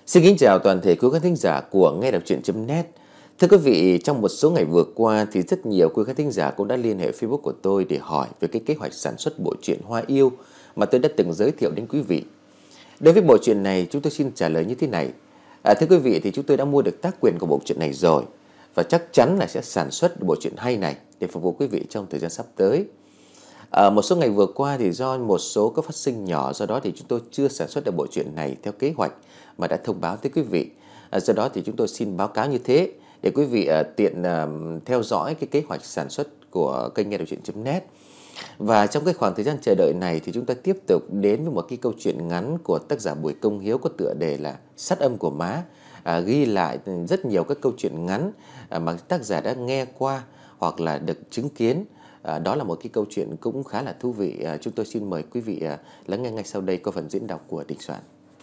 Xin kính chào toàn thể quý khán thính giả của nghe đọc truyện.net. Thưa quý vị, trong một số ngày vừa qua thì rất nhiều quý khán thính giả cũng đã liên hệ Facebook của tôi để hỏi về cái kế hoạch sản xuất bộ truyện Hoa Yêu mà tôi đã từng giới thiệu đến quý vị. Đối với bộ truyện này, chúng tôi xin trả lời như thế này. Thưa quý vị, thì chúng tôi đã mua được tác quyền của bộ truyện này rồi và chắc chắn là sẽ sản xuất bộ truyện hay này để phục vụ quý vị trong thời gian sắp tới. Một số ngày vừa qua thì do một số các phát sinh nhỏ, do đó thì chúng tôi chưa sản xuất được bộ truyện này theo kế hoạch mà đã thông báo tới quý vị. Do đó thì chúng tôi xin báo cáo như thế để quý vị tiện theo dõi cái kế hoạch sản xuất của kênh nghe đọc truyện.net. Và trong cái khoảng thời gian chờ đợi này thì chúng ta tiếp tục đến với một cái câu chuyện ngắn của tác giả Bùi Công Hiếu có tựa đề là Sát âm của má, ghi lại rất nhiều các câu chuyện ngắn mà tác giả đã nghe qua hoặc là được chứng kiến. Đó là một cái câu chuyện cũng khá là thú vị. Chúng tôi xin mời quý vị lắng nghe ngay sau đây qua phần diễn đọc của Đình Soạn.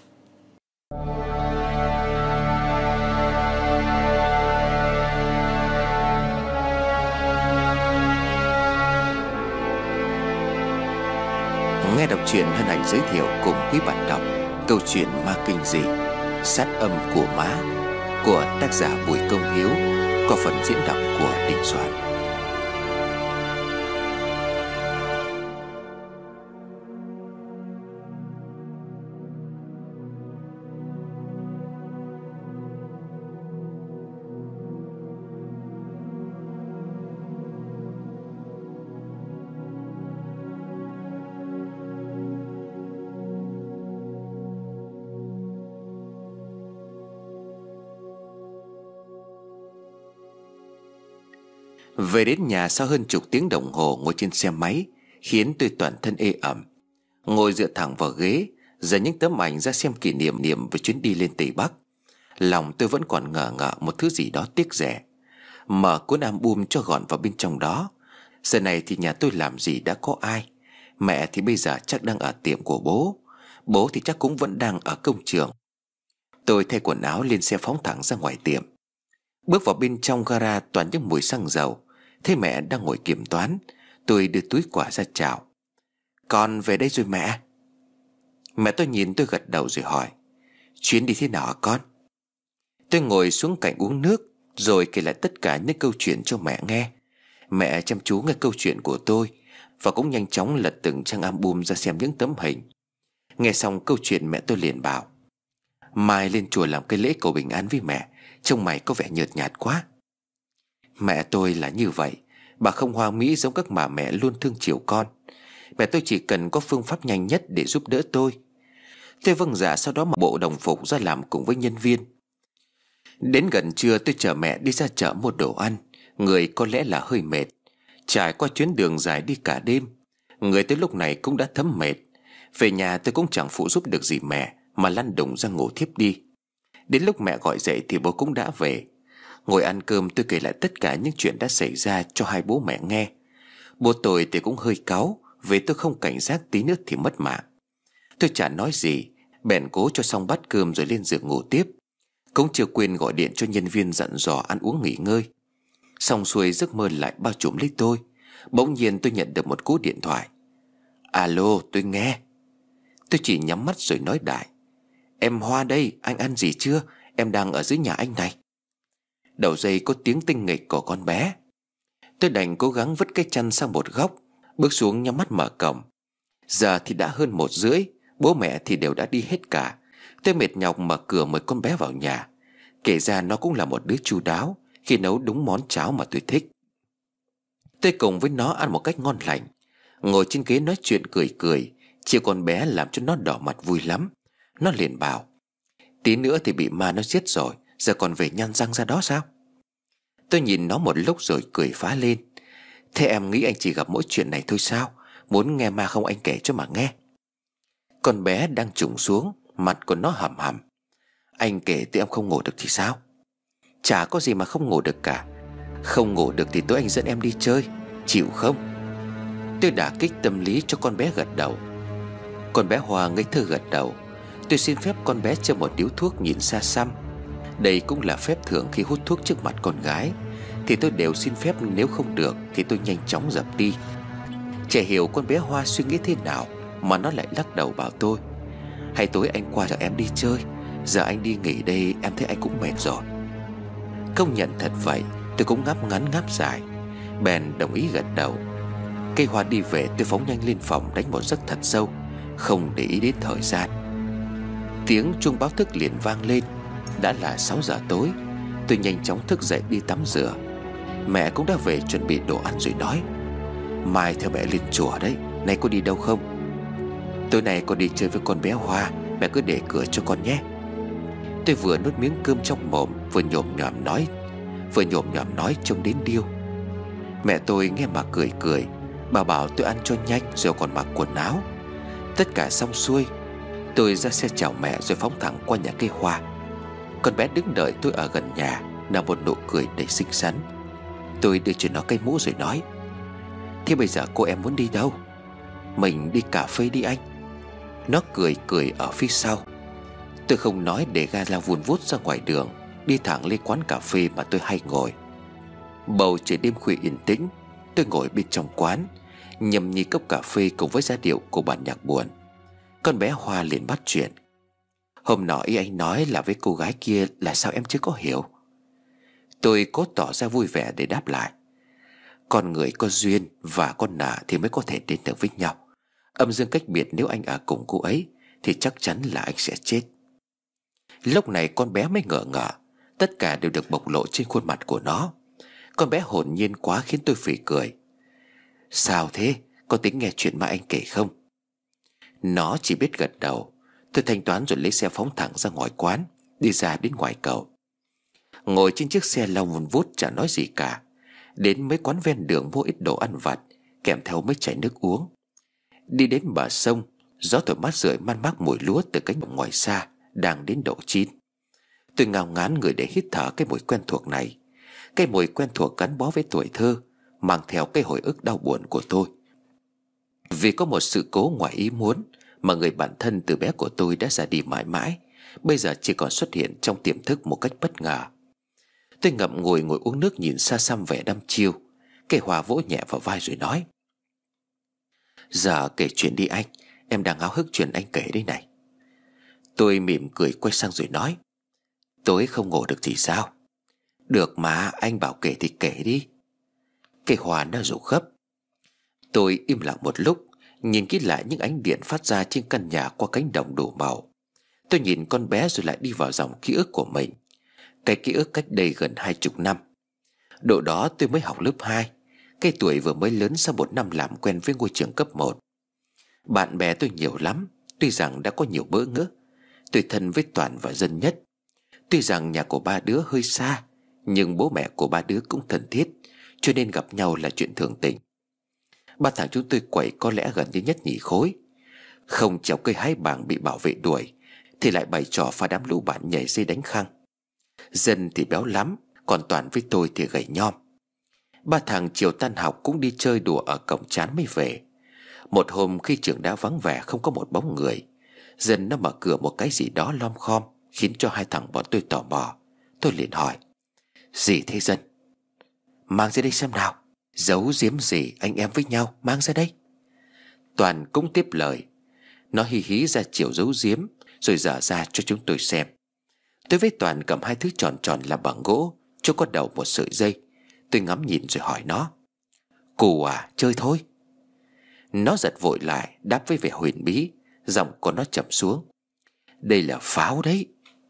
Nghe đọc truyện hân hạnh giới thiệu cùng quý bạn đọc câu chuyện ma kinh dị Sát âm của má của tác giả Bùi Công Hiếu qua phần diễn đọc của Đình Soạn. Về đến nhà sau hơn chục tiếng đồng hồ ngồi trên xe máy khiến tôi toàn thân ê ẩm. Ngồi dựa thẳng vào ghế, giờ những tấm ảnh ra xem kỷ niệm về chuyến đi lên Tây Bắc. Lòng tôi vẫn còn ngờ ngợ một thứ gì đó tiếc rẻ. Mở cuốn album cho gọn vào bên trong đó. Giờ này thì nhà tôi làm gì đã có ai. Mẹ thì bây giờ chắc đang ở tiệm của bố. Bố thì chắc cũng vẫn đang ở công trường. Tôi thay quần áo lên xe phóng thẳng ra ngoài tiệm. Bước vào bên trong gara toàn những mùi xăng dầu. Thấy mẹ đang ngồi kiểm toán, tôi đưa túi quà ra chào. Con về đây rồi mẹ. Mẹ tôi nhìn tôi gật đầu rồi hỏi, chuyến đi thế nào hả con? Tôi ngồi xuống cạnh uống nước rồi kể lại tất cả những câu chuyện cho mẹ nghe. Mẹ chăm chú nghe câu chuyện của tôi và cũng nhanh chóng lật từng trang album ra xem những tấm hình. Nghe xong câu chuyện mẹ tôi liền bảo, mai lên chùa làm cái lễ cầu bình an với mẹ, trông mày có vẻ nhợt nhạt quá. Mẹ tôi là như vậy. Bà không hoa mỹ giống các bà mẹ luôn thương chiều con. Mẹ tôi chỉ cần có phương pháp nhanh nhất để giúp đỡ tôi. Tôi vâng dạ, sau đó mặc bộ đồng phục ra làm cùng với nhân viên. Đến gần trưa tôi chở mẹ đi ra chợ mua đồ ăn. Người có lẽ là hơi mệt. Trải qua chuyến đường dài đi cả đêm, người tới lúc này cũng đã thấm mệt. Về nhà tôi cũng chẳng phụ giúp được gì mẹ mà lăn đùng ra ngủ thiếp đi. Đến lúc mẹ gọi dậy thì bố cũng đã về. Ngồi ăn cơm tôi kể lại tất cả những chuyện đã xảy ra cho hai bố mẹ nghe. Bố tôi thì cũng hơi cáu vì tôi không cảnh giác tí nữa thì mất mạng. Tôi chả nói gì, bèn cố cho xong bát cơm rồi lên giường ngủ tiếp. Cũng chưa quên gọi điện cho nhân viên dặn dò ăn uống nghỉ ngơi. Xong xuôi giấc mơ lại bao trùm lấy tôi. Bỗng nhiên tôi nhận được một cú điện thoại. Alo, tôi nghe. Tôi chỉ nhắm mắt rồi nói đại, em Hoa đây, anh ăn gì chưa? Em đang ở dưới nhà anh này. Đầu dây có tiếng tinh nghịch của con bé. Tôi đành cố gắng vứt cái chăn sang một góc, bước xuống nhắm mắt mở cổng. Giờ thì đã hơn 1:30, bố mẹ thì đều đã đi hết cả. Tôi mệt nhọc mở cửa mời con bé vào nhà. Kể ra nó cũng là một đứa chu đáo khi nấu đúng món cháo mà tôi thích. Tôi cùng với nó ăn một cách ngon lành, ngồi trên ghế nói chuyện cười cười. Chiều con bé làm cho nó đỏ mặt vui lắm. Nó liền bảo, tí nữa thì bị ma nó giết rồi, giờ còn về nhăn răng ra đó sao? Tôi nhìn nó một lúc rồi cười phá lên. Thế em nghĩ anh chỉ gặp mỗi chuyện này thôi sao? Muốn nghe ma không anh kể cho mà nghe. Con bé đang trùng xuống, mặt của nó hầm hầm. Anh kể thì em không ngủ được thì sao? Chả có gì mà không ngủ được cả. Không ngủ được thì tối anh dẫn em đi chơi, chịu không? Tôi đả kích tâm lý cho con bé gật đầu. Con bé Hoa ngây thơ gật đầu. Tôi xin phép con bé cho một điếu thuốc nhìn xa xăm. Đây cũng là phép thường khi hút thuốc trước mặt con gái. Thì tôi đều xin phép, nếu không được thì tôi nhanh chóng dập đi. Chả hiểu con bé Hoa suy nghĩ thế nào mà nó lại lắc đầu bảo tôi, hay tối anh qua cho em đi chơi, Giờ anh đi nghỉ đây em thấy anh cũng mệt rồi. Công nhận thật vậy, tôi cũng ngáp ngắn ngáp dài, bèn đồng ý gật đầu. Cây Hoa đi về, tôi phóng nhanh lên phòng đánh một giấc thật sâu, không để ý đến thời gian. Tiếng chuông báo thức liền vang lên. Đã là 6 giờ tối. Tôi nhanh chóng thức dậy đi tắm rửa. Mẹ cũng đã về chuẩn bị đồ ăn rồi nói: mai theo mẹ lên chùa đấy, nay có đi đâu không? Tối nay con đi chơi với con bé Hoa, mẹ cứ để cửa cho con nhé. Tôi vừa nuốt miếng cơm trong mồm, vừa nhồm nhòm nói trông đến điêu. Mẹ tôi nghe mà cười cười. Bà bảo tôi ăn cho nhanh rồi còn mặc quần áo. Tất cả xong xuôi, tôi ra xe chào mẹ rồi phóng thẳng qua nhà cây Hoa. Con bé đứng đợi tôi ở gần nhà, nở một nụ cười đầy xinh xắn. Tôi đưa cho nó cây mũ rồi nói: thế bây giờ cô em muốn đi đâu? Mình đi cà phê đi anh. Nó cười cười ở phía sau. Tôi không nói để ga lao vun vút ra ngoài đường, đi thẳng lên quán cà phê mà tôi hay ngồi. Bầu trời đêm khuya yên tĩnh. Tôi ngồi bên trong quán, nhâm nhi cốc cà phê cùng với giai điệu của bản nhạc buồn. Con bé Hoa liền bắt chuyện: hôm nọ ý anh nói là với cô gái kia là sao em chưa có hiểu? Tôi cố tỏ ra vui vẻ để đáp lại: con người có duyên và con nợ thì mới có thể đến được với nhau. Âm dương cách biệt, nếu anh ở cùng cô ấy thì chắc chắn là anh sẽ chết. Lúc này con bé mới ngỡ ngỡ. Tất cả đều được bộc lộ trên khuôn mặt của nó. Con bé hồn nhiên quá khiến tôi phì cười. Sao thế? Có tính nghe chuyện mà anh kể không? Nó chỉ biết gật đầu. Tôi thanh toán rồi lấy xe phóng thẳng ra ngoài quán, đi ra đến ngoài cầu. Ngồi trên chiếc xe lao vun vút chả nói gì cả. Đến mấy quán ven đường mua ít đồ ăn vặt, kèm theo mấy chai nước uống. Đi đến bờ sông, gió thổi mát rượi man mác mùi lúa từ cánh đồng ngoài xa đang đến độ chín. Tôi ngao ngán người để hít thở cái mùi quen thuộc này. Cái mùi quen thuộc gắn bó với tuổi thơ, mang theo cái hồi ức đau buồn của tôi. Vì có một sự cố ngoài ý muốn mà người bạn thân từ bé của tôi đã ra đi mãi mãi, bây giờ chỉ còn xuất hiện trong tiềm thức một cách bất ngờ. Tôi ngậm ngùi ngồi uống nước nhìn xa xăm vẻ đăm chiêu. Cây Hoa vỗ nhẹ vào vai rồi nói: giờ kể chuyện đi anh, em đang háo hức chuyện anh kể đây này. Tôi mỉm cười quay sang rồi nói: tối không ngủ được thì sao? Được mà, anh bảo kể thì kể đi. Cây Hoa nó rủ gấp. Tôi im lặng một lúc, nhìn kỹ lại những ánh điện phát ra trên căn nhà qua cánh đồng đủ màu. Tôi nhìn con bé rồi lại đi vào dòng ký ức của mình. Cái ký ức cách đây gần 20 năm. Độ đó tôi mới học lớp 2. Cái tuổi vừa mới lớn sau một năm làm quen với ngôi trường cấp 1. Bạn bè tôi nhiều lắm. Tuy rằng đã có nhiều bỡ ngỡ. Tôi thân với Toàn và Dân nhất. Tuy rằng nhà của ba đứa hơi xa, nhưng bố mẹ của ba đứa cũng thân thiết, cho nên gặp nhau là chuyện thường tình. Ba thằng chúng tôi quậy có lẽ gần như nhất nhì khối. Không trèo cây hái bàng bị bảo vệ đuổi thì lại bày trò pha đám lũ bạn nhảy dây đánh khăng. Dân thì béo lắm, còn Toàn với tôi thì gầy nhom. Ba thằng chiều tan học cũng đi chơi đùa ở cổng trán mới về. Một hôm khi trường đã vắng vẻ không có một bóng người, Dân nó mở cửa một cái gì đó lom khom, khiến cho hai thằng bọn tôi tò mò. Tôi liền hỏi: gì thế Dân? Mang ra đây xem nào. Giấu giếm gì anh em với nhau, mang ra đây. Toàn cũng tiếp lời. Nó hí hí ra chiều giấu giếm, rồi dở ra cho chúng tôi xem. Tôi với Toàn cầm hai thứ tròn tròn làm bằng gỗ, cho có đầu một sợi dây. Tôi ngắm nhìn rồi hỏi nó: cù à, chơi thôi. Nó giật vội lại, đáp với vẻ huyền bí. Giọng của nó trầm xuống: đây là pháo đấy.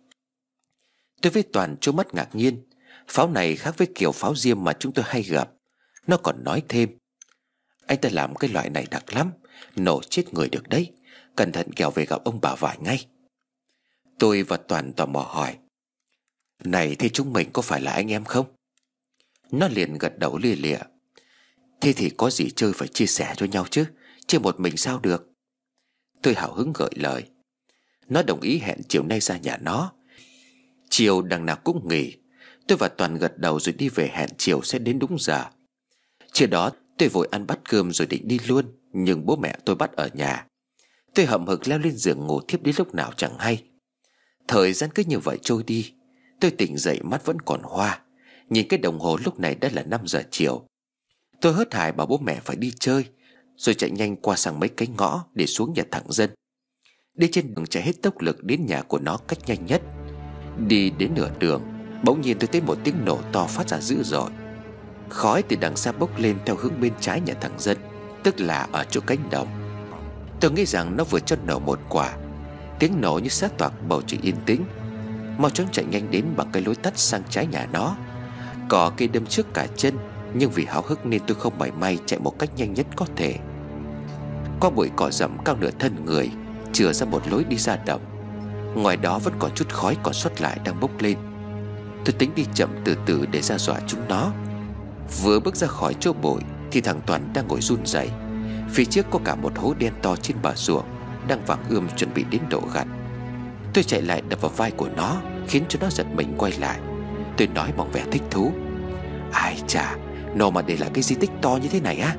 Tôi với Toàn trố mắt ngạc nhiên. Pháo này khác với kiểu pháo diêm mà chúng tôi hay gặp. Nó còn nói thêm: anh ta làm cái loại này đặc lắm, nổ chết người được đấy. Cẩn thận kẻo về gặp ông bà vải ngay. Tôi và Toàn tò mò hỏi: này thế chúng mình có phải là anh em không? Nó liền gật đầu lia lịa: thế thì có gì chơi phải chia sẻ cho nhau chứ, chứ một mình sao được. Tôi hào hứng gợi lời. Nó đồng ý hẹn chiều nay ra nhà nó. Chiều đằng nào cũng nghỉ. Tôi và Toàn gật đầu rồi đi về, hẹn chiều sẽ đến đúng giờ. Trưa đó tôi vội ăn bát cơm rồi định đi luôn, nhưng bố mẹ tôi bắt ở nhà. Tôi hậm hực leo lên giường ngủ thiếp đến lúc nào chẳng hay. Thời gian cứ như vậy trôi đi. Tôi tỉnh dậy mắt vẫn còn hoa. Nhìn cái đồng hồ lúc này đã là 5 giờ chiều. Tôi hớt hải bảo bố mẹ phải đi chơi, rồi chạy nhanh qua sang mấy cái ngõ để xuống nhà thằng Dân. Đi trên đường chạy hết tốc lực đến nhà của nó cách nhanh nhất. Đi đến nửa đường, bỗng nhiên tôi thấy một tiếng nổ to phát ra dữ dội. Khói từ đằng xa bốc lên theo hướng bên trái nhà thằng Dân, tức là ở chỗ cánh đồng. Tôi nghĩ rằng nó vừa cho nổ một quả. Tiếng nổ như xé toạc bầu trời yên tĩnh. Mau chóng chạy nhanh đến bằng cái lối tắt sang trái nhà nó. Cỏ cây đâm trước cả chân, nhưng vì háo hức nên tôi không mảy may chạy một cách nhanh nhất có thể. Qua bụi cỏ rậm cao nửa thân người, chừa ra một lối đi ra đồng. Ngoài đó vẫn còn chút khói còn sót lại đang bốc lên. Tôi tính đi chậm từ từ để ra dọa chúng nó. Vừa bước ra khỏi chỗ bụi thì thằng Toàn đang ngồi run rẩy. Phía trước có cả một hố đen to trên bờ ruộng, đang vàng ươm chuẩn bị đến độ gặt. Tôi chạy lại đập vào vai của nó, khiến cho nó giật mình quay lại. Tôi nói bằng vẻ thích thú: "Ai chà, nó mà để lại cái di tích to như thế này á?"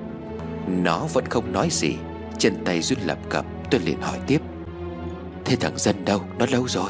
Nó vẫn không nói gì, chân tay run lập cập. Tôi liền hỏi tiếp: "Thế thằng Dân đâu? Nó lâu rồi?"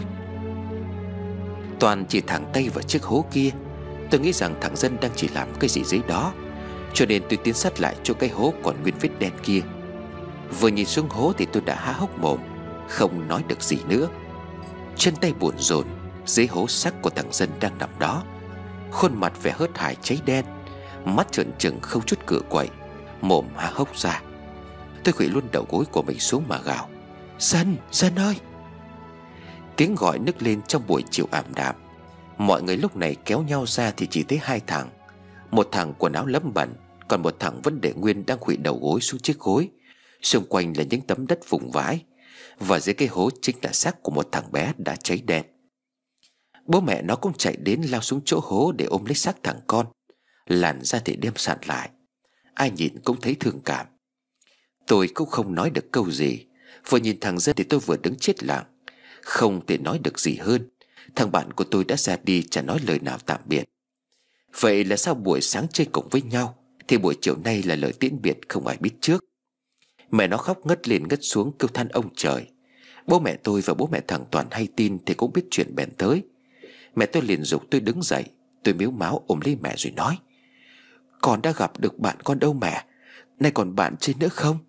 Toàn chỉ thẳng tay vào chiếc hố kia. Tôi nghĩ rằng thằng Dân đang chỉ làm cái gì dưới đó, cho nên tôi tiến sát lại chỗ cái hố còn nguyên vết đen kia. Vừa nhìn xuống hố thì tôi đã há hốc mồm, không nói được gì nữa. Chân tay buồn rộn, dưới hố xác của thằng Dân đang nằm đó, khuôn mặt vẻ hớt hải cháy đen, mắt trợn trừng không chút cựa quậy, mồm há hốc ra. Tôi khuỵu luôn đầu gối của mình xuống mà gào: "Dân, Dân ơi!" Tiếng gọi nức lên trong buổi chiều ảm đạm. Mọi người lúc này kéo nhau ra thì chỉ thấy hai thằng. Một thằng quần áo lấm bẩn, còn một thằng vẫn để nguyên đang khuỵu đầu gối xuống chiếc gối. Xung quanh là những tấm đất vùng vãi, và dưới cái hố chính là xác của một thằng bé đã cháy đen. Bố mẹ nó cũng chạy đến lao xuống chỗ hố để ôm lấy xác thằng con, làn ra thì đem sạn lại. Ai nhìn cũng thấy thương cảm. Tôi cũng không nói được câu gì. Vừa nhìn thằng Dân thì tôi vừa đứng chết lặng, không thể nói được gì hơn. Thằng bạn của tôi đã ra đi, chả nói lời nào tạm biệt. Vậy là sau buổi sáng chơi cùng với nhau thì buổi chiều nay là lời tiễn biệt không ai biết trước. Mẹ nó khóc ngất lên ngất xuống kêu than ông trời. Bố mẹ tôi và bố mẹ thằng Toàn hay tin thì cũng biết chuyện bèn tới. Mẹ tôi liền giục tôi đứng dậy. Tôi mếu máo ôm lấy mẹ rồi nói: "Con đã gặp được bạn con đâu mẹ, nay còn bạn chơi nữa không?"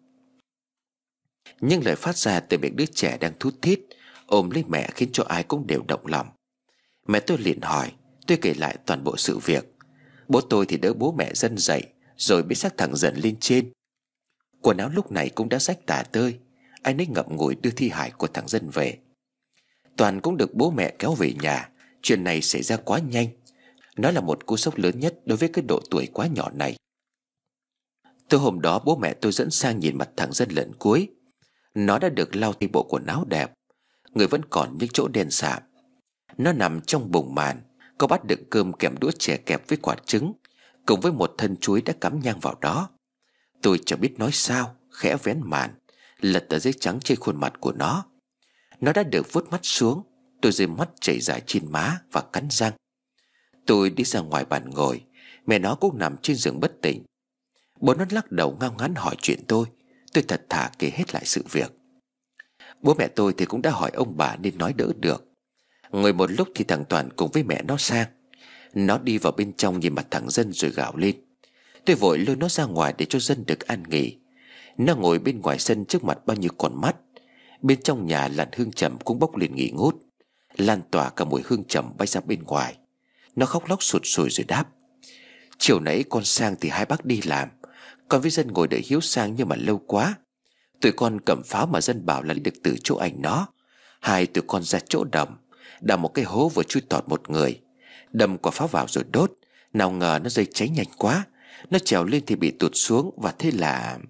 Nhưng lời phát ra từ miệng đứa trẻ đang thút thít ôm lấy mẹ khiến cho ai cũng đều động lòng. Mẹ tôi liền hỏi. Tôi kể lại toàn bộ sự việc. Bố tôi thì đỡ bố mẹ Dân dậy, rồi bế xác thằng Dần lên trên. Quần áo lúc này cũng đã rách tả tơi. Ai nấy ngậm ngùi đưa thi hài của thằng Dân về. Toàn cũng được bố mẹ kéo về nhà. Chuyện này xảy ra quá nhanh. Nó là một cú sốc lớn nhất đối với cái độ tuổi quá nhỏ này. Từ hôm đó bố mẹ tôi dẫn sang nhìn mặt thằng Dân lần cuối. Nó đã được lau đi bộ quần áo đẹp, người vẫn còn những chỗ đen sạm. Nó nằm trong bùng màn, có bát đựng cơm kèm đũa chè kẹp với quả trứng, cùng với một thân chuối đã cắm nhang vào đó. Tôi chẳng biết nói sao, khẽ vén màn, lật tờ giấy trắng trên khuôn mặt của nó. Nó đã được vuốt mắt xuống. Tôi rơi mắt chảy dài trên má và cắn răng. Tôi đi ra ngoài bàn ngồi. Mẹ nó cũng nằm trên giường bất tỉnh. Bố nó lắc đầu ngao ngán hỏi chuyện tôi. Tôi thật thà kể hết lại sự việc. Bố mẹ tôi thì cũng đã hỏi ông bà nên nói đỡ được. Ngồi một lúc thì thằng Toàn cùng với mẹ nó sang. Nó đi vào bên trong nhìn mặt thằng Dân rồi gào lên. Tôi vội lôi nó ra ngoài để cho Dân được an nghỉ. Nó ngồi bên ngoài sân trước mặt bao nhiêu con mắt. Bên trong nhà làn hương trầm cũng bốc lên nghỉ ngút, lan tỏa cả mùi hương trầm bay ra bên ngoài. Nó khóc lóc sụt sùi rồi đáp: "Chiều nãy con sang thì hai bác đi làm, con với Dân ngồi đợi Hiếu sang nhưng mà lâu quá. Tụi con cầm pháo mà Dân bảo là lấy được từ chỗ ảnh nó. Hai tụi con ra chỗ đầm, đào một cái hố vừa chui tọt một người, đâm quả pháo vào rồi đốt. Nào ngờ nó dây cháy nhanh quá, nó trèo lên thì bị tụt xuống. Và thế là..."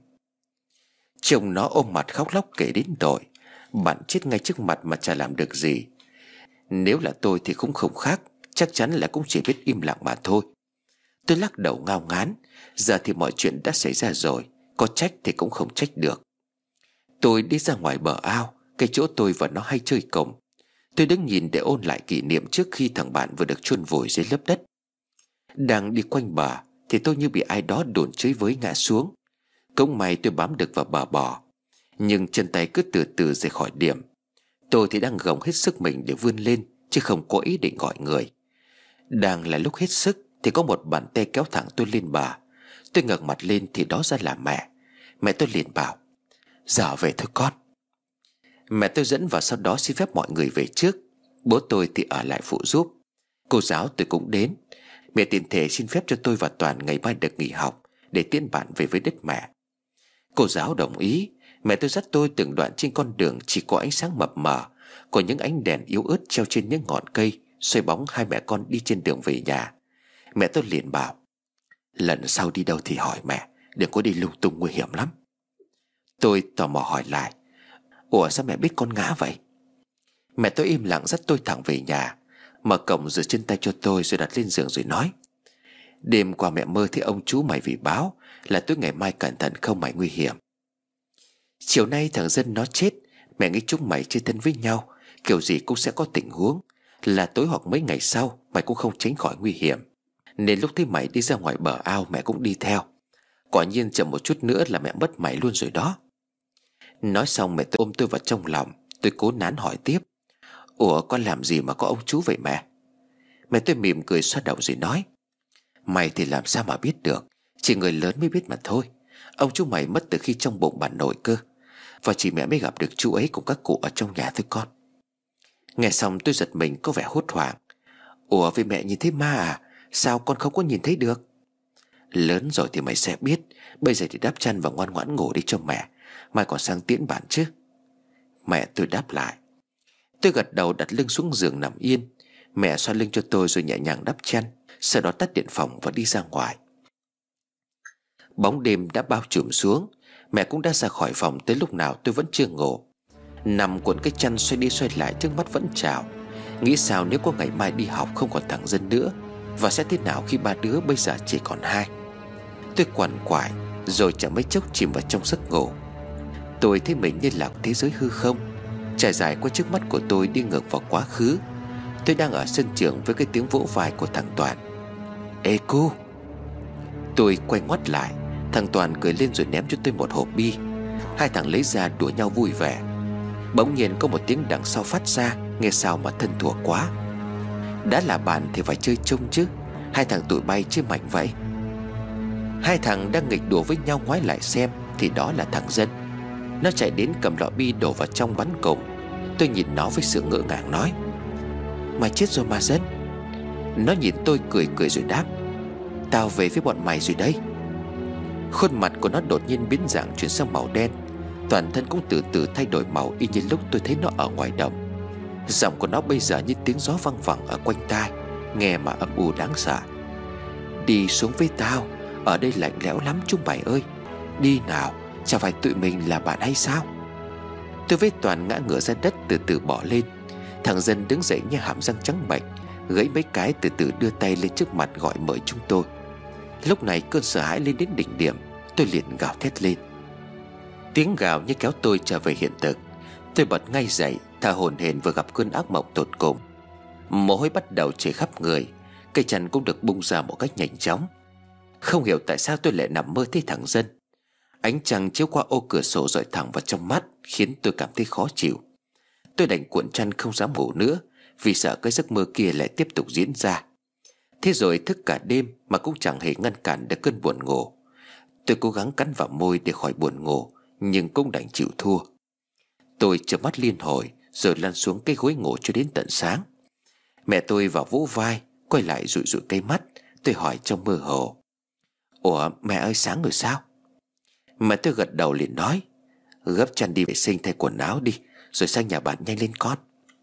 Chồng nó ôm mặt khóc lóc kể đến tội. Bạn chết ngay trước mặt mà chả làm được gì. Nếu là tôi thì cũng không khác, chắc chắn là cũng chỉ biết im lặng mà thôi. Tôi lắc đầu ngao ngán. Giờ thì mọi chuyện đã xảy ra rồi, có trách thì cũng không trách được. Tôi đi ra ngoài bờ ao, cái chỗ tôi và nó hay chơi cùng. Tôi đứng nhìn để ôn lại kỷ niệm trước khi thằng bạn vừa được chôn vùi dưới lớp đất. Đang đi quanh bờ thì tôi như bị ai đó đồn chới với ngã xuống. Cũng may tôi bám được vào bờ bò, nhưng chân tay cứ từ từ rời khỏi điểm. Tôi thì đang gồng hết sức mình để vươn lên, chứ không có ý định gọi người. Đang là lúc hết sức thì có một bàn tay kéo thẳng tôi lên bờ. Tôi ngẩng mặt lên thì đó ra là mẹ. Mẹ tôi liền bảo: "Giờ về thôi con." Mẹ tôi dẫn vào, sau đó xin phép mọi người về trước. Bố tôi thì ở lại phụ giúp. Cô giáo tôi cũng đến. Mẹ tiện thể xin phép cho tôi và Toàn ngày mai được nghỉ học để tiễn bạn về với đất mẹ. Cô giáo đồng ý. Mẹ tôi dắt tôi từng đoạn trên con đường chỉ có ánh sáng mập mờ của những ánh đèn yếu ớt treo trên những ngọn cây, xoay bóng hai mẹ con đi trên đường về nhà. Mẹ tôi liền bảo: lần sau đi đâu thì hỏi mẹ, đừng có đi lung tung, nguy hiểm lắm. Tôi tò mò hỏi lại: ủa sao mẹ biết con ngã vậy? Mẹ tôi im lặng dắt tôi thẳng về nhà, mở cổng rửa chân tay cho tôi rồi đặt lên giường rồi nói: đêm qua mẹ mơ thấy ông chú mày về báo là tối ngày mai cẩn thận không mày nguy hiểm. Chiều nay thằng Dân nó chết, mẹ nghĩ chúng mày chơi thân với nhau, kiểu gì cũng sẽ có tình huống là tối hoặc mấy ngày sau mày cũng không tránh khỏi nguy hiểm. Nên lúc thấy mày đi ra ngoài bờ ao mẹ cũng đi theo. Quả nhiên chậm một chút nữa là mẹ mất mày luôn rồi đó. Nói xong mẹ tôi ôm tôi vào trong lòng. Tôi cố nán hỏi tiếp: ủa con làm gì mà có ông chú vậy mẹ? Mẹ tôi mỉm cười xoa đầu rồi nói: mày thì làm sao mà biết được, chỉ người lớn mới biết mà thôi. Ông chú mày mất từ khi trong bụng bà nội cơ, và chỉ mẹ mới gặp được chú ấy cùng các cụ ở trong nhà thôi con. Nghe xong tôi giật mình có vẻ hốt hoảng. Ủa vậy mẹ nhìn thấy ma à? Sao con không có nhìn thấy được? Lớn rồi thì mày sẽ biết. Bây giờ thì đắp chăn và ngoan ngoãn ngủ đi cho mẹ, mai còn sang tiễn bạn chứ. Mẹ tôi đáp lại. Tôi gật đầu đặt lưng xuống giường nằm yên. Mẹ xoa lưng cho tôi rồi nhẹ nhàng đắp chăn, sau đó tắt điện phòng và đi ra ngoài. Bóng đêm đã bao trùm xuống. Mẹ cũng đã ra khỏi phòng tới lúc nào tôi vẫn chưa ngủ. Nằm cuộn cái chăn xoay đi xoay lại, trước mắt vẫn trào. Nghĩ sao nếu có ngày mai đi học không còn thằng Dân nữa, và sẽ thế nào khi ba đứa bây giờ chỉ còn hai. Tôi quằn quại rồi chẳng mấy chốc chìm vào trong giấc ngủ. Tôi thấy mình như là thế giới hư không, trải dài qua trước mắt của tôi đi ngược vào quá khứ. Tôi đang ở sân trường với cái tiếng vỗ vai của thằng Toàn. Ê cô! Tôi quay ngoắt lại. Thằng Toàn cười lên rồi ném cho tôi một hộp bi. Hai thằng lấy ra đùa nhau vui vẻ. Bỗng nhiên có một tiếng đằng sau phát ra, nghe sao mà thân thuộc quá. Đã là bạn thì phải chơi chung chứ. Hai thằng tụi bay chứ mạnh vậy. Hai thằng đang nghịch đùa với nhau, ngoái lại xem thì đó là thằng Dân. Nó chạy đến cầm lọ bi đổ vào trong bắn cùng. Tôi nhìn nó với sự ngỡ ngàng nói: mày chết rồi mà Dân. Nó nhìn tôi cười cười rồi đáp: tao về với bọn mày rồi đây. Khuôn mặt của nó đột nhiên biến dạng chuyển sang màu đen. Toàn thân cũng từ từ thay đổi màu, y như lúc tôi thấy nó ở ngoài đồng. Giọng của nó bây giờ như tiếng gió văng vẳng ở quanh tai, nghe mà âm u đáng sợ. Đi xuống với tao, ở đây lạnh lẽo lắm chúng mày ơi. Đi nào, chả phải tụi mình là bạn hay sao? Tôi với Toàn ngã ngửa ra đất, từ từ bỏ lên. Thằng Dân đứng dậy như hàm răng trắng bệch, gãy mấy cái, từ từ đưa tay lên trước mặt gọi mời chúng tôi. Lúc này cơn sợ hãi lên đến đỉnh điểm. Tôi liền gào thét lên. Tiếng gào như kéo tôi trở về hiện thực. Tôi bật ngay dậy, thở hổn hển vừa gặp cơn ác mộng tột cùng. Mồ hôi bắt đầu chảy khắp người. Cây chăn cũng được bung ra một cách nhanh chóng. Không hiểu tại sao tôi lại nằm mơ thấy thằng Dân. Ánh trăng chiếu qua ô cửa sổ rọi thẳng vào trong mắt, khiến tôi cảm thấy khó chịu. Tôi đành cuộn chăn không dám ngủ nữa, vì sợ cái giấc mơ kia lại tiếp tục diễn ra. Thế rồi thức cả đêm mà cũng chẳng hề ngăn cản được cơn buồn ngủ. Tôi cố gắng cắn vào môi để khỏi buồn ngủ, nhưng cũng đành chịu thua. Tôi chợp mắt liên hồi rồi lăn xuống cái gối ngủ cho đến tận sáng. Mẹ tôi vào vỗ vai, quay lại dụi dụi cây mắt. Tôi hỏi trong mơ hồ: ủa mẹ ơi, sáng rồi sao? Mẹ tôi gật đầu liền nói: gấp chăn đi vệ sinh thay quần áo đi, rồi sang nhà bạn nhanh lên con.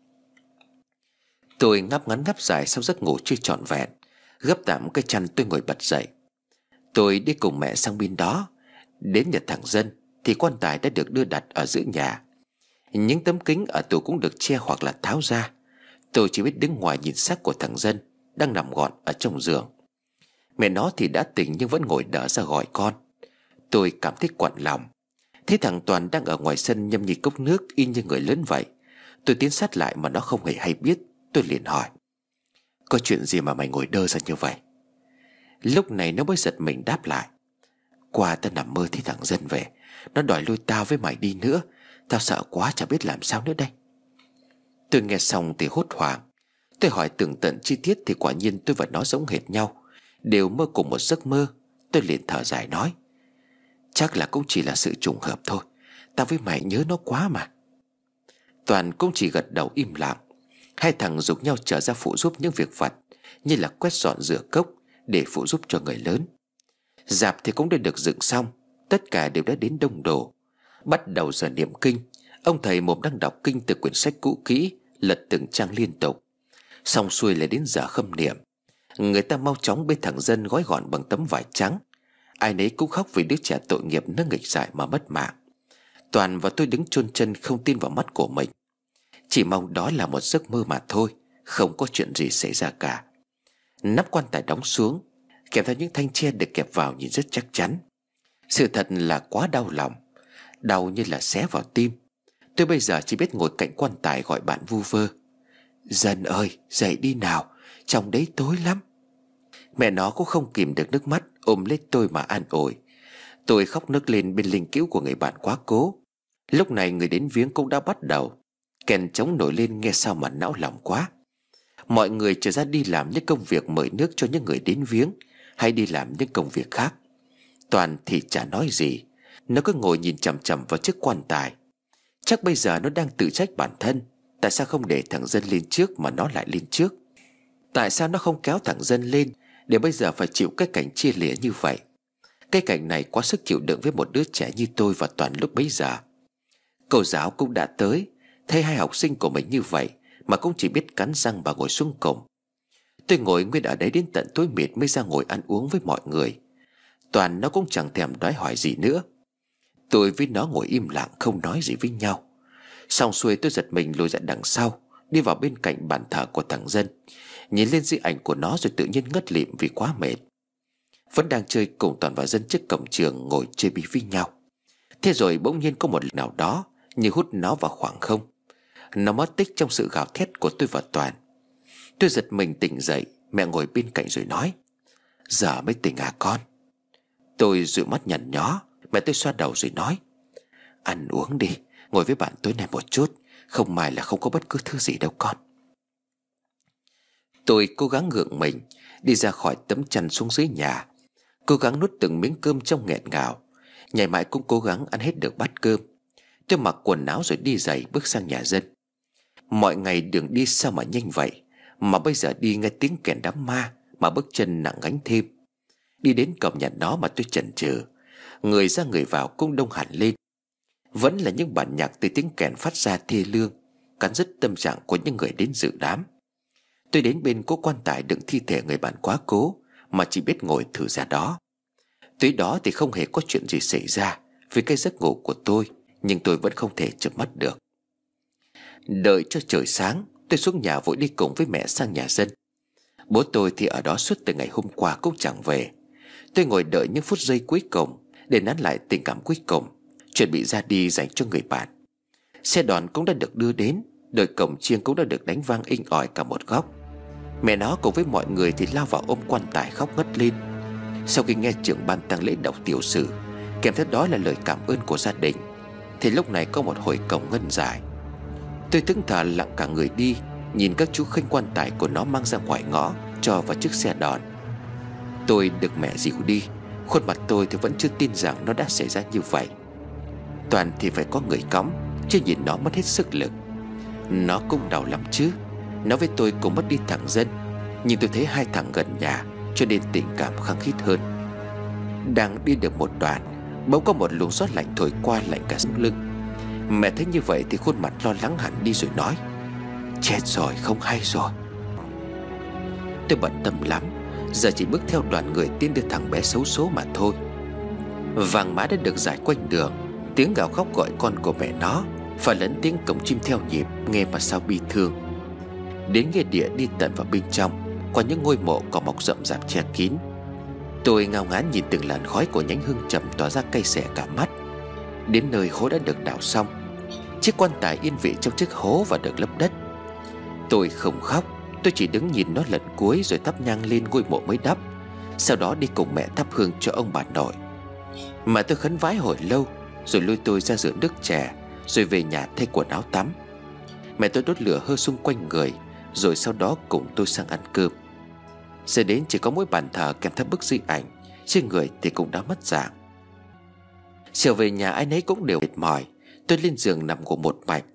Tôi ngáp ngắn ngáp dài sau giấc ngủ chưa trọn vẹn. Gấp tạm cái chăn tôi ngồi bật dậy. Tôi đi cùng mẹ sang bên đó. Đến nhà thằng Dân thì quan tài đã được đưa đặt ở giữa nhà. Những tấm kính ở tủ cũng được che hoặc là tháo ra. Tôi chỉ biết đứng ngoài nhìn xác của thằng Dân đang nằm gọn ở trong giường. Mẹ nó thì đã tỉnh nhưng vẫn ngồi đỡ ra gọi con. Tôi cảm thấy quặn lòng. Thấy thằng Toàn đang ở ngoài sân nhâm nhi cốc nước y như người lớn vậy. Tôi tiến sát lại mà nó không hề hay biết. Tôi liền hỏi: có chuyện gì mà mày ngồi đơ ra như vậy? Lúc này nó mới giật mình đáp lại: qua tao nằm mơ thấy thằng Dân về. Nó đòi lôi tao với mày đi nữa. Tao sợ quá chả biết làm sao nữa đây. Tôi nghe xong thì hốt hoảng. Tôi hỏi tường tận chi tiết thì quả nhiên tôi và nó giống hệt nhau, đều mơ cùng một giấc mơ. Tôi liền thở dài nói: chắc là cũng chỉ là sự trùng hợp thôi. Tao với mày nhớ nó quá mà. Toàn cũng chỉ gật đầu im lặng. Hai thằng giục nhau trở ra phụ giúp những việc vặt, như là quét dọn rửa cốc, để phụ giúp cho người lớn. Rạp thì cũng đã được dựng xong. Tất cả đều đã đến đông đủ. Bắt đầu giờ niệm kinh. Ông thầy mồm đang đọc kinh từ quyển sách cũ kỹ, lật từng trang liên tục. Xong xuôi lại đến giờ khâm niệm. Người ta mau chóng bê thằng Dân gói gọn bằng tấm vải trắng. Ai nấy cũng khóc vì đứa trẻ tội nghiệp nó nghịch dại mà mất mạng. Toàn và tôi đứng chôn chân không tin vào mắt của mình. Chỉ mong đó là một giấc mơ mà thôi, không có chuyện gì xảy ra cả. Nắp quan tài đóng xuống, kèm theo những thanh tre được kẹp vào nhìn rất chắc chắn. Sự thật là quá đau lòng, đau như là xé vào tim. Tôi bây giờ chỉ biết ngồi cạnh quan tài gọi bạn vu vơ: Dân ơi, dậy đi nào, trong đấy tối lắm. Mẹ nó cũng không kìm được nước mắt, ôm lấy tôi mà an ủi. Tôi khóc nức lên bên linh cữu của người bạn quá cố. Lúc này người đến viếng cũng đã bắt đầu. Kèn trống nổi lên nghe sao mà não lòng quá. Mọi người trở ra đi làm những công việc mời nước cho những người đến viếng, hay đi làm những công việc khác. Toàn thì chả nói gì. Nó cứ ngồi nhìn chằm chằm vào chiếc quan tài. Chắc bây giờ nó đang tự trách bản thân. Tại sao không để thằng Dân lên trước mà nó lại lên trước? Tại sao nó không kéo thằng Dân lên, để bây giờ phải chịu cái cảnh chia lìa như vậy? Cái cảnh này quá sức chịu đựng với một đứa trẻ như tôi và Toàn lúc bấy giờ. Cô giáo cũng đã tới, thấy hai học sinh của mình như vậy mà cũng chỉ biết cắn răng và ngồi xuống cùng. Tôi ngồi nguyên ở đấy đến tận tối mịt mới ra ngồi ăn uống với mọi người. Toàn nó cũng chẳng thèm đòi hỏi gì nữa. Tôi với nó ngồi im lặng không nói gì với nhau. Xong xuôi tôi giật mình lùi ra đằng sau, đi vào bên cạnh bàn thờ của thằng Dân, nhìn lên di ảnh của nó rồi tự nhiên ngất lịm vì quá mệt. Vẫn đang chơi cùng Toàn và Dân trước cổng trường ngồi chơi bí với nhau. Thế rồi bỗng nhiên có một lực nào đó như hút nó vào khoảng không. Nó mất tích trong sự gào thét của tôi và Toàn. Tôi giật mình tỉnh dậy. Mẹ ngồi bên cạnh rồi nói: Giờ mới tỉnh à con? Tôi dụi mắt nhằn nhó. Mẹ tôi xoa đầu rồi nói: Ăn uống đi, ngồi với bạn tối nay một chút, không mai là không có bất cứ thứ gì đâu con. Tôi cố gắng gượng mình đi ra khỏi tấm chăn xuống dưới nhà, cố gắng nuốt từng miếng cơm trong nghẹn ngào. Ngày mai cũng cố gắng ăn hết được bát cơm. Tôi mặc quần áo rồi đi giày bước sang nhà Dân. Mọi ngày đường đi sao mà nhanh vậy, mà bây giờ đi nghe tiếng kèn đám ma mà bước chân nặng gánh thêm. Đi đến cổng nhà nó mà tôi chần chừ. Người ra người vào cũng đông hẳn lên. Vẫn là những bản nhạc từ tiếng kèn phát ra thê lương, cắn rứt tâm trạng của những người đến dự đám. Tôi đến bên cố quan tài đựng thi thể người bạn quá cố, mà chỉ biết ngồi thử ra đó. Tới đó thì không hề có chuyện gì xảy ra vì cái giấc ngủ của tôi, nhưng tôi vẫn không thể chợp mắt được. Đợi cho trời sáng, tôi xuống nhà vội đi cùng với mẹ sang nhà Dân. Bố tôi thì ở đó suốt từ ngày hôm qua cũng chẳng về. Tôi ngồi đợi những phút giây cuối cùng để nán lại tình cảm cuối cùng, chuẩn bị ra đi dành cho người bạn. Xe đón cũng đã được đưa đến, đợi cổng chiêng cũng đã được đánh vang inh ỏi cả một góc. Mẹ nó cùng với mọi người thì lao vào ôm quan tài khóc ngất lên. Sau khi nghe trưởng ban tang lễ đọc tiểu sử, kèm theo đó là lời cảm ơn của gia đình, thì lúc này có một hồi cổng ngân dài. Tôi thẫn thờ lặng cả người đi, nhìn các chú khênh quan tài của nó mang ra ngoài ngõ, cho vào chiếc xe đòn. Tôi được mẹ dìu đi. Khuôn mặt tôi thì vẫn chưa tin rằng nó đã xảy ra như vậy. Toàn thì phải có người cõng, chứ nhìn nó mất hết sức lực. Nó cũng đau lắm chứ. Nó với tôi cũng mất đi thằng Dân, nhưng tôi thấy hai thằng gần nhà, cho nên tình cảm khăng khít hơn. Đang đi được một đoạn, bỗng có một luồng gió lạnh thổi qua lạnh cả sống lưng. Mẹ thấy như vậy thì khuôn mặt lo lắng hẳn đi rồi nói: Chết rồi, không hay rồi. Tôi bận tâm lắm, giờ chỉ bước theo đoàn người tiến đưa thằng bé xấu số mà thôi. Vàng mã đã được giải quanh đường. Tiếng gào khóc gọi con của mẹ nó pha lẫn tiếng cổng chim theo nhịp, nghe mà sao bi thương. Đến nghĩa địa đi tận vào bên trong, qua những ngôi mộ có mọc rậm rạp che kín. Tôi ngao ngán nhìn từng làn khói của nhánh hương trầm tỏa ra cay xè cả mắt. Đến nơi hố đã được đào xong, chiếc quan tài yên vị trong chiếc hố và được lấp đất. Tôi không khóc, tôi chỉ đứng nhìn nó lần cuối rồi thắp nhang lên ngôi mộ mới đắp. Sau đó đi cùng mẹ thắp hương cho ông bà nội. Mà tôi khấn vái hồi lâu, rồi lôi tôi ra rửa nước chè, rồi về nhà thay quần áo tắm. Mẹ tôi đốt lửa hơ xung quanh người, rồi sau đó cùng tôi sang ăn cơm. Giờ đến chỉ có mỗi bàn thờ kèm theo bức di ảnh, trên người thì cũng đã mất dạng. Chiều về nhà ai nấy cũng đều mệt mỏi. Tôi lên giường nằm ngủ một mạch.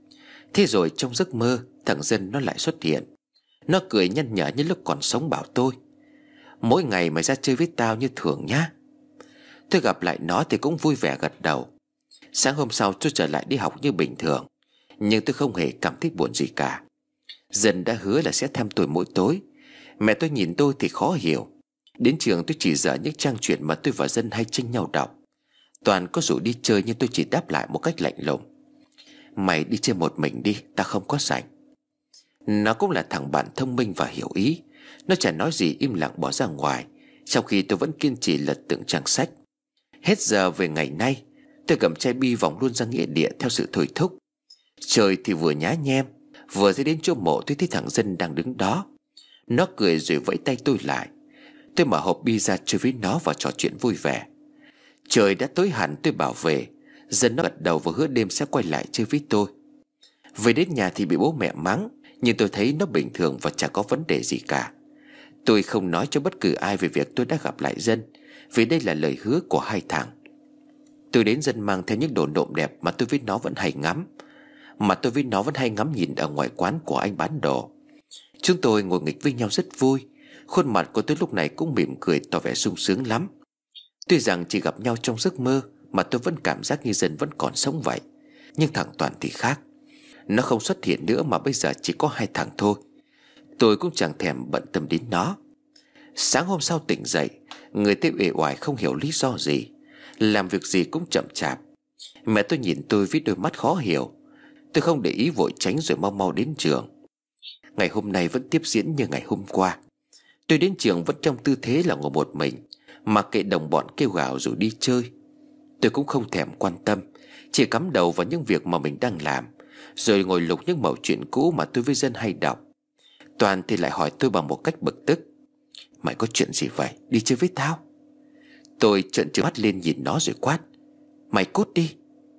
Thế rồi trong giấc mơ, thằng Dân nó lại xuất hiện. Nó cười nhăn nhở như lúc còn sống, bảo tôi: mỗi ngày mày ra chơi với tao như thường nhá. Tôi gặp lại nó thì cũng vui vẻ gật đầu. Sáng hôm sau tôi trở lại đi học như bình thường, nhưng tôi không hề cảm thấy buồn gì cả. Dân đã hứa là sẽ thăm tôi mỗi tối. Mẹ tôi nhìn tôi thì khó hiểu. Đến trường tôi chỉ dở những trang truyện mà tôi và Dân hay tranh nhau đọc. Toàn có rủ đi chơi nhưng tôi chỉ đáp lại một cách lạnh lùng: mày đi chơi một mình đi, tao không có rảnh. Nó cũng là thằng bạn thông minh và hiểu ý. Nó chẳng nói gì, im lặng bỏ ra ngoài, trong khi tôi vẫn kiên trì lật từng trang sách. Hết giờ về ngày nay, tôi cầm chai bi vòng luôn ra nghĩa địa theo sự thôi thúc. Trời thì vừa nhá nhem, vừa ra đến chỗ mộ tôi thấy thằng Dân đang đứng đó. Nó cười rồi vẫy tay tôi lại. Tôi mở hộp bi ra chơi với nó và trò chuyện vui vẻ. Trời đã tối hẳn, tôi bảo về. Dân nó gật đầu và hứa đêm sẽ quay lại chơi với tôi. Về đến nhà thì bị bố mẹ mắng, nhưng tôi thấy nó bình thường và chả có vấn đề gì cả. Tôi không nói cho bất cứ ai về việc tôi đã gặp lại Dân, vì đây là lời hứa của hai thằng. Tôi đến Dân mang theo những đồ nộm đẹp mà tôi với nó vẫn hay ngắm nhìn ở ngoài quán của anh bán đồ. Chúng tôi ngồi nghịch với nhau rất vui. Khuôn mặt của tôi lúc này cũng mỉm cười, tỏ vẻ sung sướng lắm. Tuy rằng chỉ gặp nhau trong giấc mơ mà tôi vẫn cảm giác như Dân vẫn còn sống vậy. Nhưng thằng Toàn thì khác. Nó không xuất hiện nữa mà bây giờ chỉ có hai thằng thôi. Tôi cũng chẳng thèm bận tâm đến nó. Sáng hôm sau tỉnh dậy, người tôi uể oải không hiểu lý do gì. Làm việc gì cũng chậm chạp. Mẹ tôi nhìn tôi với đôi mắt khó hiểu. Tôi không để ý, vội tránh rồi mau mau đến trường. Ngày hôm nay vẫn tiếp diễn như ngày hôm qua. Tôi đến trường vẫn trong tư thế là ngồi một mình, mặc kệ đồng bọn kêu gào rồi đi chơi. Tôi cũng không thèm quan tâm, chỉ cắm đầu vào những việc mà mình đang làm, rồi ngồi lục những mẩu chuyện cũ mà tôi với Dân hay đọc. Toàn thì lại hỏi tôi bằng một cách bực tức: mày có chuyện gì vậy, đi chơi với tao? Tôi trợn trừng mắt lên nhìn nó rồi quát: mày cút đi.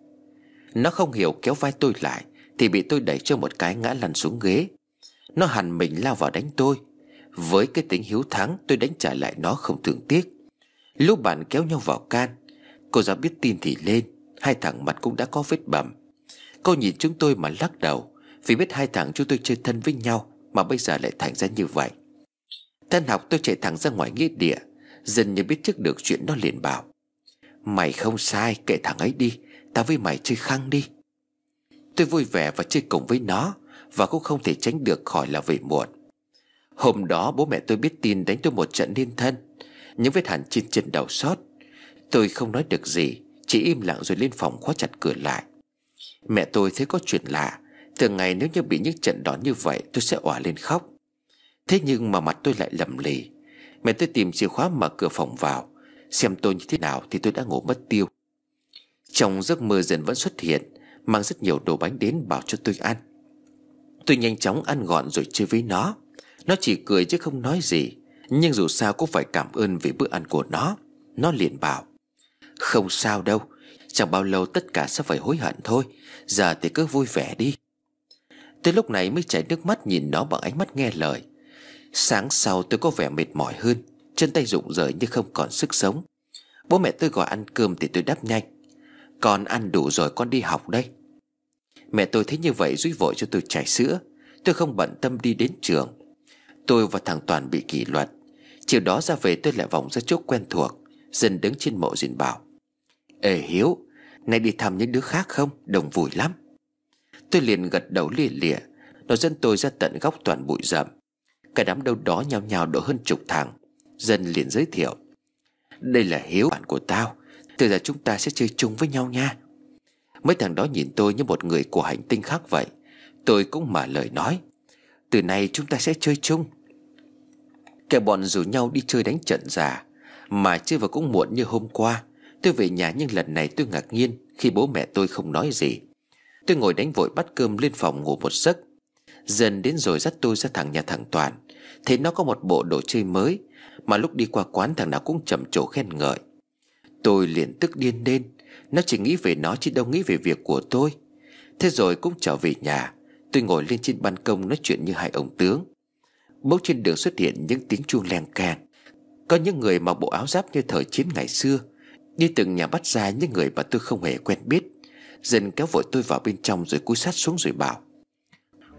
Nó không hiểu, kéo vai tôi lại thì bị tôi đẩy cho một cái, ngã lăn xuống ghế. Nó hằn mình lao vào đánh tôi. Với cái tính hiếu thắng, tôi đánh trả lại nó không thương tiếc. Lũ bạn kéo nhau vào can. Cô giáo biết tin thì lên. Hai thằng mặt cũng đã có vết bầm. Cô nhìn chúng tôi mà lắc đầu, vì biết hai thằng chúng tôi chơi thân với nhau mà bây giờ lại thành ra như vậy. Tan học tôi chạy thẳng ra ngoài nghĩa địa. Dần như biết trước được chuyện, nó liền bảo: mày không sai, kệ thằng ấy đi, tao với mày chơi khăng đi. Tôi vui vẻ và chơi cùng với nó, và cũng không thể tránh được khỏi là về muộn. Hôm đó bố mẹ tôi biết tin đánh tôi một trận liên thân, những vết hằn trên chân đầu xót. Tôi không nói được gì, chỉ im lặng rồi lên phòng khóa chặt cửa lại. Mẹ tôi thấy có chuyện lạ. Thường ngày nếu như bị những trận đòn như vậy, tôi sẽ òa lên khóc. Thế nhưng mà mặt tôi lại lầm lì. Mẹ tôi tìm chìa khóa mở cửa phòng vào, xem tôi như thế nào thì tôi đã ngủ mất tiêu. Trong giấc mơ Dần vẫn xuất hiện, mang rất nhiều đồ bánh đến bảo cho tôi ăn. Tôi nhanh chóng ăn gọn rồi chơi với nó. Nó chỉ cười chứ không nói gì, nhưng dù sao cũng phải cảm ơn vì bữa ăn của nó. Nó liền bảo: không sao đâu, chẳng bao lâu tất cả sẽ phải hối hận thôi. Giờ thì cứ vui vẻ đi. Tôi lúc này mới chảy nước mắt nhìn nó bằng ánh mắt nghe lời. Sáng sau tôi có vẻ mệt mỏi hơn, chân tay rụng rời như không còn sức sống. Bố mẹ tôi gọi ăn cơm thì tôi đáp nhanh: con ăn đủ rồi, con đi học đây. Mẹ tôi thấy như vậy dúi vội cho tôi chai sữa. Tôi không bận tâm đi đến trường. Tôi và thằng Toàn bị kỷ luật. Chiều đó ra về tôi lại vòng ra chỗ quen thuộc. Dần đứng trên mộ liền bảo: ê Hiếu, nay đi thăm những đứa khác không? Đông vui lắm. Tôi liền gật đầu lia lịa. Nó dẫn tôi ra tận góc toàn bụi rậm. Cả đám đâu đó nhao nhao độ hơn chục thằng. Dần liền giới thiệu: đây là Hiếu, bạn của tao. Từ giờ chúng ta sẽ chơi chung với nhau nha. Mấy thằng đó nhìn tôi như một người của hành tinh khác vậy. Tôi cũng mở lời nói: từ nay chúng ta sẽ chơi chung. Cả bọn rủ nhau đi chơi đánh trận giả. Mà chơi vào cũng muộn như hôm qua. Tôi về nhà nhưng lần này tôi ngạc nhiên khi bố mẹ tôi không nói gì. Tôi ngồi đánh vội bát cơm lên phòng ngủ một giấc. Dần đến rồi dắt tôi ra thẳng nhà thằng Toàn. Thấy nó có một bộ đồ chơi mới mà lúc đi qua quán thằng nào cũng trầm trồ khen ngợi. Tôi liền tức điên lên. Nó chỉ nghĩ về nó chứ đâu nghĩ về việc của tôi. Thế rồi cũng trở về nhà. Tôi ngồi lên trên ban công nói chuyện như hai ông tướng. Bỗng trên đường xuất hiện những tiếng chuông leng keng. Có những người mặc bộ áo giáp như thời chiến ngày xưa, đi từng nhà bắt ra những người mà tôi không hề quen biết. Dần kéo vội tôi vào bên trong rồi cúi sát xuống rồi bảo: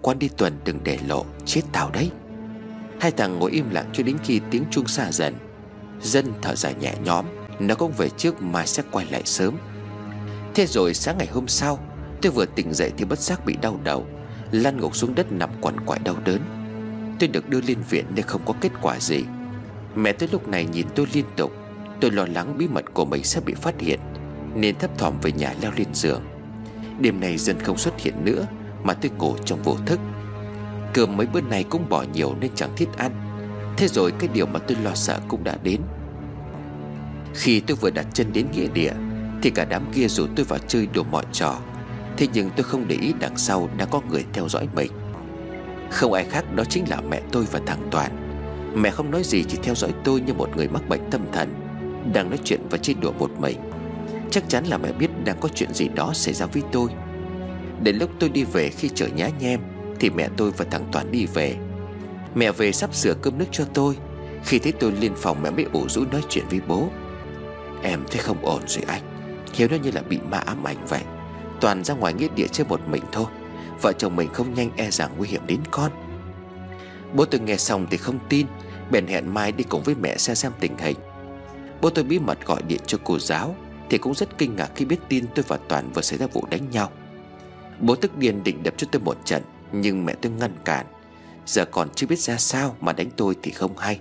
Quan đi tuần đừng để lộ, chết tao đấy. Hai thằng ngồi im lặng cho đến khi tiếng chuông xa dần. Dân thở dài nhẹ nhõm, nó cũng về trước, mai sẽ quay lại sớm. Thế rồi sáng ngày hôm sau, tôi vừa tỉnh dậy thì bất giác bị đau đầu, lăn ngục xuống đất nằm quằn quại đau đớn. Tôi được đưa lên viện nhưng không có kết quả gì. Mẹ tôi lúc này nhìn tôi liên tục. Tôi lo lắng bí mật của mình sẽ bị phát hiện, nên thấp thỏm về nhà leo lên giường. Đêm này Dân không xuất hiện nữa, mà tôi ngủ trong vô thức. Cơm mấy bữa nay cũng bỏ nhiều nên chẳng thiết ăn. Thế rồi cái điều mà tôi lo sợ cũng đã đến. Khi tôi vừa đặt chân đến nghĩa địa thì cả đám kia rủ tôi vào chơi đùa mọi trò. Thế nhưng tôi không để ý đằng sau đã có người theo dõi mình. Không ai khác, đó chính là mẹ tôi và thằng Toàn. Mẹ không nói gì, chỉ theo dõi tôi như một người mắc bệnh tâm thần đang nói chuyện và chơi đùa một mình. Chắc chắn là mẹ biết đang có chuyện gì đó xảy ra với tôi. Đến lúc tôi đi về khi trời nhá nhem thì mẹ tôi và thằng Toàn đi về. Mẹ về sắp sửa cơm nước cho tôi. Khi thấy tôi lên phòng, mẹ mới ủ rũ nói chuyện với bố. Em thấy không ổn rồi anh. Hiếu nó như là bị ma ám ảnh vậy. Toàn ra ngoài nghĩa địa chơi một mình thôi. Vợ chồng mình không nhanh e rằng nguy hiểm đến con. Bố tôi nghe xong thì không tin, bèn hẹn mai đi cùng với mẹ xem tình hình. Bố tôi bí mật gọi điện cho cô giáo thì cũng rất kinh ngạc khi biết tin tôi và Toàn vừa xảy ra vụ đánh nhau. Bố tức điên định đập cho tôi một trận, nhưng mẹ tôi ngăn cản. Giờ còn chưa biết ra sao mà đánh tôi thì không hay.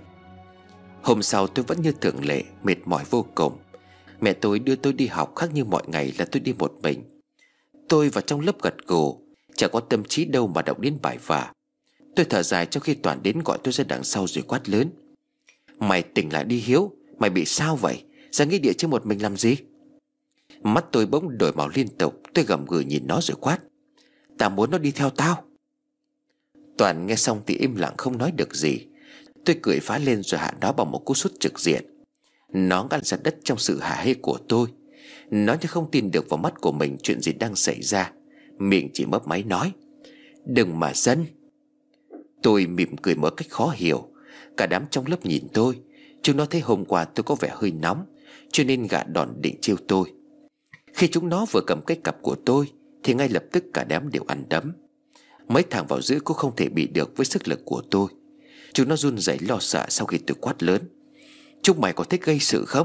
Hôm sau tôi vẫn như thường lệ, mệt mỏi vô cùng. Mẹ tôi đưa tôi đi học, khác như mọi ngày là tôi đi một mình. Tôi vào trong lớp gật gù, chẳng có tâm trí đâu mà động đến bài vở. Tôi thở dài trong khi Toàn đến gọi tôi ra đằng sau rồi quát lớn. Mày tỉnh lại đi Hiếu, mày bị sao vậy? Ra nghĩa địa chứ một mình làm gì? Mắt tôi bỗng đổi màu liên tục. Tôi gầm gừ nhìn nó rồi quát. Tao muốn nó đi theo tao. Toàn nghe xong thì im lặng không nói được gì. Tôi cười phá lên rồi hạ nó bằng một cú sút trực diện. Nó ngã ra đất trong sự hả hê của tôi. Nó như không tin được vào mắt của mình chuyện gì đang xảy ra. Miệng chỉ mấp máy nói. Đừng mà Dân. Tôi mỉm cười một cách khó hiểu. Cả đám trong lớp nhìn tôi. Chúng nó thấy hôm qua tôi có vẻ hơi nóng, cho nên gạ đòn định trêu tôi. Khi chúng nó vừa cầm cái cặp của tôi thì ngay lập tức cả đám đều ăn đấm. Mấy thằng vào giữa cũng không thể bị được với sức lực của tôi. Chúng nó run rẩy lo sợ sau khi tôi quát lớn. Chúng mày có thích gây sự không?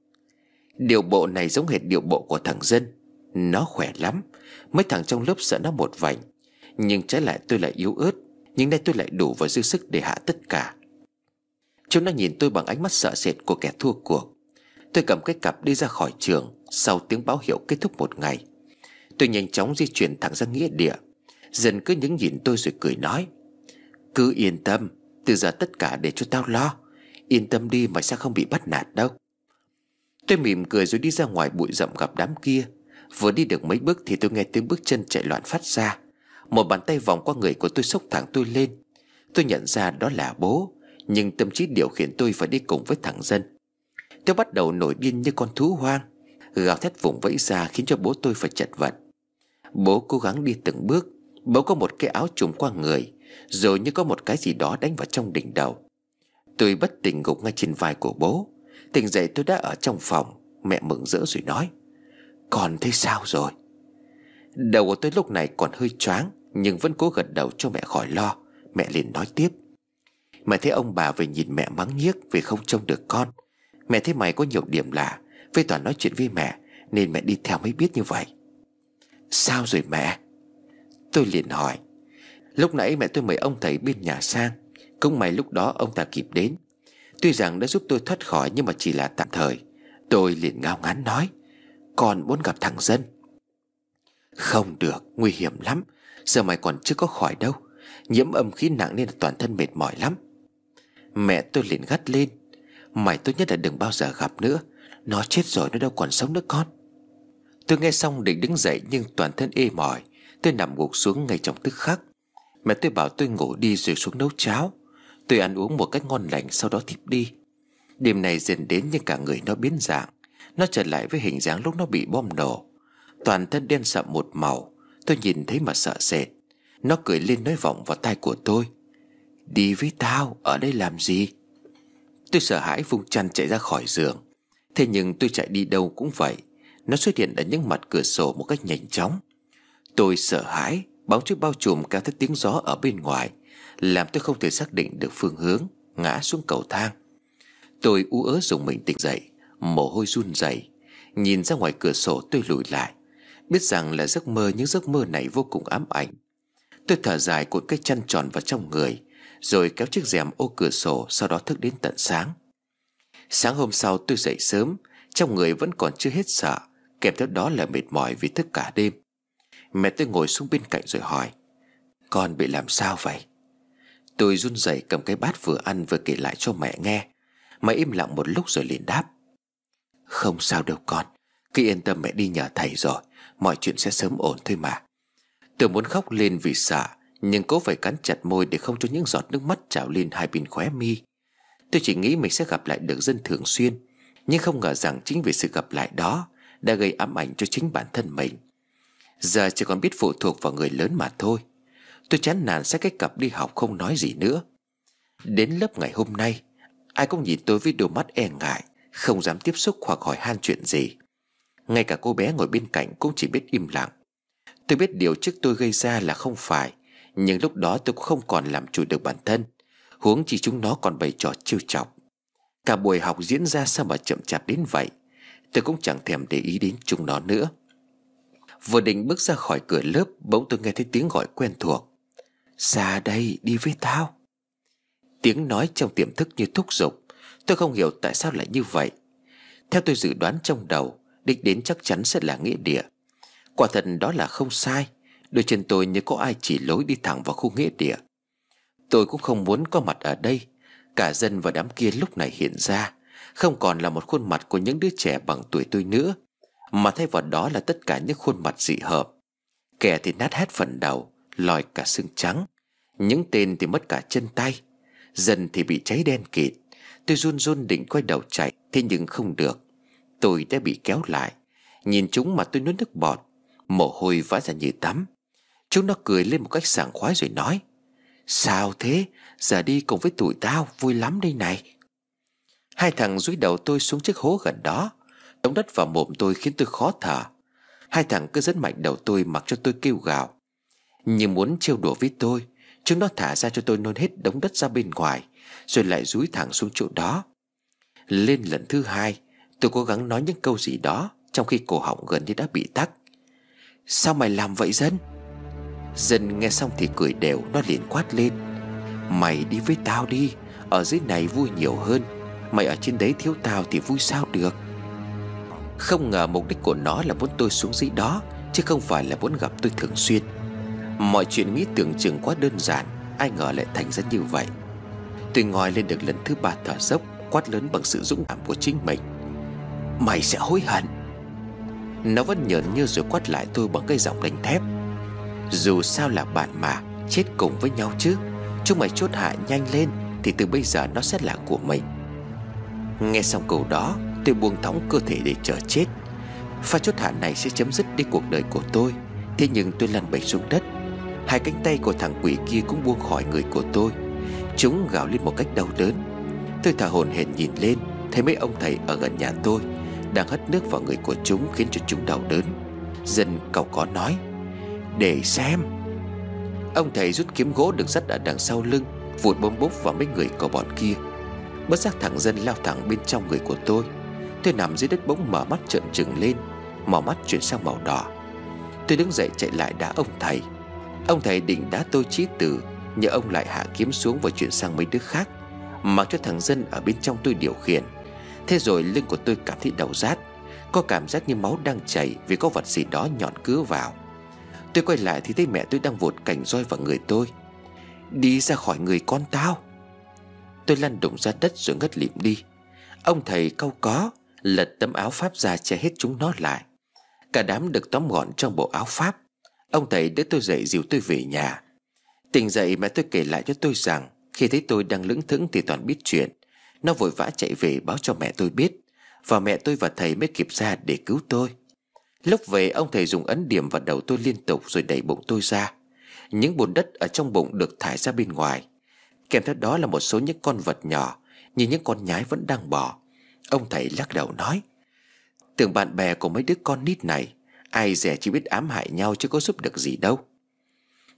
Điệu bộ này giống hệt điệu bộ của thằng Dân. Nó khỏe lắm. Mấy thằng trong lớp sợ nó một vành. Nhưng trái lại tôi lại yếu ớt. Nhưng nay tôi lại đủ và dư sức để hạ tất cả. Chúng nó nhìn tôi bằng ánh mắt sợ sệt của kẻ thua cuộc. Tôi cầm cái cặp đi ra khỏi trường sau tiếng báo hiệu kết thúc một ngày. Tôi nhanh chóng di chuyển thẳng ra nghĩa địa. Dân cứ những nhìn tôi rồi cười nói. Cứ yên tâm, từ giờ tất cả để cho tao lo. Yên tâm đi, mày sẽ không bị bắt nạt đâu. Tôi mỉm cười rồi đi ra ngoài bụi rậm gặp đám kia. Vừa đi được mấy bước thì tôi nghe tiếng bước chân chạy loạn phát ra. Một bàn tay vòng qua người của tôi xốc thẳng tôi lên. Tôi nhận ra đó là bố, nhưng tâm trí điều khiển tôi phải đi cùng với thằng Dân. Tôi bắt đầu nổi điên như con thú hoang, gào thét vùng vẫy ra khiến cho bố tôi phải chật vật. Bố cố gắng đi từng bước. Bố có một cái áo trùm qua người, rồi như có một cái gì đó đánh vào trong đỉnh đầu. Tôi bất tỉnh gục ngay trên vai của bố. Tỉnh dậy tôi đã ở trong phòng. Mẹ mừng rỡ rồi nói. Con thấy sao rồi? Đầu của tôi lúc này còn hơi choáng, nhưng vẫn cố gật đầu cho mẹ khỏi lo. Mẹ liền nói tiếp. Mẹ thấy ông bà về nhìn mẹ mắng nhiếc vì không trông được con. Mẹ thấy mày có nhiều điểm lạ, với Toàn nói chuyện với mẹ, nên mẹ đi theo mới biết như vậy. Sao rồi mẹ? Tôi liền hỏi. Lúc nãy mẹ tôi mời ông thầy bên nhà sang. Cũng may lúc đó ông ta kịp đến. Tuy rằng đã giúp tôi thoát khỏi, nhưng mà chỉ là tạm thời. Tôi liền ngao ngán nói. Con muốn gặp thằng Dân. Không được, nguy hiểm lắm. Giờ mày còn chưa có khỏi đâu. Nhiễm âm khí nặng nên là toàn thân mệt mỏi lắm. Mẹ tôi liền gắt lên. Mày tốt nhất là đừng bao giờ gặp nữa. Nó chết rồi, nó đâu còn sống nữa con. Tôi nghe xong định đứng dậy, nhưng toàn thân ê mỏi. Tôi nằm gục xuống ngay trong tức khắc. Mẹ tôi bảo tôi ngủ đi rồi xuống nấu cháo. Tôi ăn uống một cách ngon lành, sau đó thiếp đi. Đêm này dần đến nhưng cả người nó biến dạng. Nó trở lại với hình dáng lúc nó bị bom nổ. Toàn thân đen sậm một màu. Tôi nhìn thấy mà sợ sệt. Nó cười lên nói vọng vào tai của tôi. Đi với tao, ở đây làm gì? Tôi sợ hãi vung chăn chạy ra khỏi giường. Thế nhưng tôi chạy đi đâu cũng vậy. Nó xuất hiện ở những mặt cửa sổ một cách nhanh chóng. Tôi sợ hãi Bóng tối bao trùm kéo theo tiếng gió ở bên ngoài, làm tôi không thể xác định được phương hướng, ngã xuống cầu thang. Tôi ú ớ dùng mình tỉnh dậy, mồ hôi run rẩy. Nhìn ra ngoài cửa sổ tôi lùi lại, biết rằng là giấc mơ, nhưng giấc mơ này vô cùng ám ảnh. Tôi thở dài cuộn cái chăn tròn vào trong người, rồi kéo chiếc rèm ô cửa sổ, sau đó thức đến tận sáng. Sáng hôm sau tôi dậy sớm, trong người vẫn còn chưa hết sợ, kèm theo đó là mệt mỏi vì thức cả đêm. Mẹ tôi ngồi xuống bên cạnh rồi hỏi: "Con bị làm sao vậy?" Tôi run rẩy cầm cái bát vừa ăn vừa kể lại cho mẹ nghe. Mẹ im lặng một lúc rồi liền đáp: "Không sao đâu con, cứ yên tâm, mẹ đi nhờ thầy rồi, mọi chuyện sẽ sớm ổn thôi mà." Tôi muốn khóc lên vì sợ, nhưng cố phải cắn chặt môi để không cho những giọt nước mắt trào lên hai bên khóe mi. Tôi chỉ nghĩ mình sẽ gặp lại được Dân thường xuyên, nhưng không ngờ rằng chính vì sự gặp lại đó đã gây ám ảnh cho chính bản thân mình. Giờ chỉ còn biết phụ thuộc vào người lớn mà thôi. Tôi chán nản xách cái cặp đi học, không nói gì nữa. Đến lớp ngày hôm nay, ai cũng nhìn tôi với đôi mắt e ngại, không dám tiếp xúc hoặc hỏi han chuyện gì. Ngay cả cô bé ngồi bên cạnh cũng chỉ biết im lặng. Tôi biết điều trước tôi gây ra là không phải, nhưng lúc đó tôi cũng không còn làm chủ được bản thân, huống chi chúng nó còn bày trò trêu chọc. Cả buổi học diễn ra sao mà chậm chạp đến vậy. Tôi cũng chẳng thèm để ý đến chúng nó nữa. Vừa định bước ra khỏi cửa lớp, bỗng tôi nghe thấy tiếng gọi quen thuộc: "Ra đây, đi với tao." Tiếng nói trong tiềm thức như thúc giục. Tôi không hiểu tại sao lại như vậy. Theo tôi dự đoán trong đầu, đích đến chắc chắn sẽ là nghĩa địa. Quả thật đó là không sai. Đôi chân tôi như có ai chỉ lối đi thẳng vào khu nghĩa địa. Tôi cũng không muốn có mặt ở đây. Cả Dân và đám kia lúc này hiện ra không còn là một khuôn mặt của những đứa trẻ bằng tuổi tôi nữa, mà thay vào đó là tất cả những khuôn mặt dị hợm. Kẻ thì nát hết phần đầu, lòi cả xương trắng. Những tên thì mất cả chân tay. Dân thì bị cháy đen kịt. Tôi run run định quay đầu chạy, thế nhưng không được. Tôi đã bị kéo lại. Nhìn chúng mà tôi nuốt nước bọt, mồ hôi vã ra như tắm. Chúng nó cười lên một cách sảng khoái rồi nói: "Sao thế? Giờ đi cùng với tụi tao vui lắm đây này." Hai thằng dúi đầu tôi xuống chiếc hố gần đó. Đống đất vào mồm tôi khiến tôi khó thở. Hai thằng cứ dẫn mạnh đầu tôi mặc cho tôi kêu gào. Như muốn trêu đùa với tôi, chúng nó thả ra cho tôi nôn hết đống đất ra bên ngoài, rồi lại dúi thẳng xuống chỗ đó. Lên lần thứ hai, tôi cố gắng nói những câu gì đó, trong khi cổ họng gần như đã bị tắc. "Sao mày làm vậy Dân?" Dân nghe xong thì cười đều. Nó liền quát lên: "Mày đi với tao đi, ở dưới này vui nhiều hơn. Mày ở trên đấy thiếu tao thì vui sao được." Không ngờ mục đích của nó là muốn tôi xuống dưới đó, chứ không phải là muốn gặp tôi thường xuyên. Mọi chuyện nghĩ tưởng chừng quá đơn giản, ai ngờ lại thành ra như vậy. Tôi ngoi lên được lần thứ ba thở dốc, quát lớn bằng sự dũng cảm của chính mình: "Mày sẽ hối hận." Nó vẫn nhởn như rồi quát lại tôi bằng cái giọng đanh thép: "Dù sao là bạn mà, chết cùng với nhau chứ. Chúng mày chốt hạ nhanh lên, thì từ bây giờ nó sẽ là của mình." Nghe xong câu đó, tôi buông thõng cơ thể để chờ chết. Pha chốt hạ này sẽ chấm dứt đi cuộc đời của tôi. Thế nhưng tôi lăn bẩy xuống đất. Hai cánh tay của thằng quỷ kia cũng buông khỏi người của tôi. Chúng gào lên một cách đau đớn. Tôi thở hổn hển nhìn lên, thấy mấy ông thầy ở gần nhà tôi đang hất nước vào người của chúng, khiến cho chúng đau đớn. Dân cau có nói: "Để xem." Ông thầy rút kiếm gỗ được dắt ở đằng sau lưng, vụt bôm bốp vào mấy người của bọn kia. Bất giác thằng Dân lao thẳng bên trong người của tôi. Tôi nằm dưới đất bỗng mở mắt trợn trừng lên, màu mắt chuyển sang màu đỏ. Tôi đứng dậy chạy lại đá ông thầy. Ông thầy định đá tôi chí tử, nhưng ông lại hạ kiếm xuống và chuyển sang mấy đứa khác, mặc cho thằng Dân ở bên trong tôi điều khiển. Thế rồi lưng của tôi cảm thấy đau rát, có cảm giác như máu đang chảy vì có vật gì đó nhọn cứa vào. Tôi quay lại thì thấy mẹ tôi đang vụt cành roi vào người tôi: "Đi ra khỏi người con tao." Tôi lăn đùng ra đất rồi ngất lịm đi. Ông thầy cau có lật tấm áo pháp ra che hết chúng nó lại. Cả đám được tóm gọn trong bộ áo pháp. Ông thầy đỡ tôi dậy dìu tôi về nhà. Tỉnh dậy mẹ tôi kể lại cho tôi rằng khi thấy tôi đang lững thững thì Toàn biết chuyện. Nó vội vã chạy về báo cho mẹ tôi biết, và mẹ tôi và thầy mới kịp ra để cứu tôi. Lúc về, ông thầy dùng ấn điểm vào đầu tôi liên tục rồi đẩy bụng tôi ra. Những bùn đất ở trong bụng được thải ra bên ngoài. Kèm theo đó là một số những con vật nhỏ, như những con nhái vẫn đang bò. Ông thầy lắc đầu nói: "Tưởng bạn bè của mấy đứa con nít này, ai dè chỉ biết ám hại nhau chứ có giúp được gì đâu."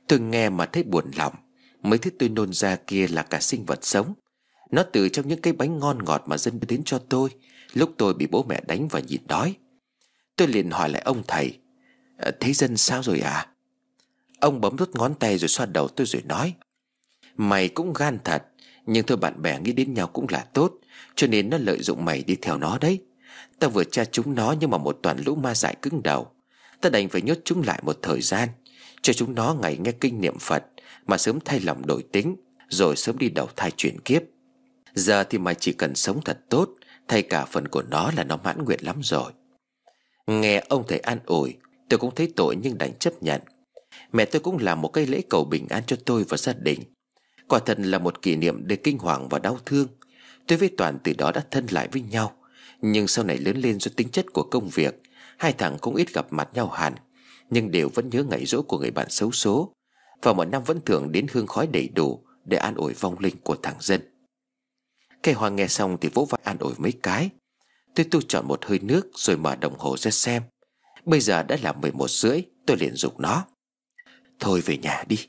Tôi nghe mà thấy buồn lòng. Mấy thứ tôi nôn ra kia là cả sinh vật sống. Nó từ trong những cái bánh ngon ngọt mà dân đưa đến cho tôi lúc tôi bị bố mẹ đánh và nhịn đói. Tôi liền hỏi lại ông thầy: Thế dân sao rồi à? Ông bấm đốt ngón tay rồi xoa đầu tôi rồi nói: Mày cũng gan thật. Nhưng thôi, bạn bè nghĩ đến nhau cũng là tốt, cho nên nó lợi dụng mày đi theo nó đấy. Ta vừa tra chúng nó nhưng mà một toàn lũ ma dại cứng đầu. Ta đành phải nhốt chúng lại một thời gian, cho chúng nó ngày nghe kinh niệm Phật mà sớm thay lòng đổi tính, rồi sớm đi đầu thai chuyển kiếp. Giờ thì mày chỉ cần sống thật tốt, thay cả phần của nó là nó mãn nguyện lắm rồi. Nghe ông thầy an ủi, tôi cũng thấy tội nhưng đành chấp nhận. Mẹ tôi cũng làm một cái lễ cầu bình an cho tôi và gia đình. Quả thật là một kỷ niệm đầy kinh hoàng và đau thương. Tôi với Toàn từ đó đã thân lại với nhau. Nhưng sau này lớn lên do tính chất của công việc, hai thằng cũng ít gặp mặt nhau hẳn, nhưng đều vẫn nhớ ngày giỗ của người bạn xấu số. Và mỗi năm vẫn thường đến hương khói đầy đủ để an ủi vong linh của thằng Dân. Cây Hoa nghe xong thì vỗ vai an ủi mấy cái. Tôi tu chọn một hơi nước rồi mở đồng hồ ra xem. Bây giờ đã là 11:30. Tôi liền giục nó: Thôi về nhà đi.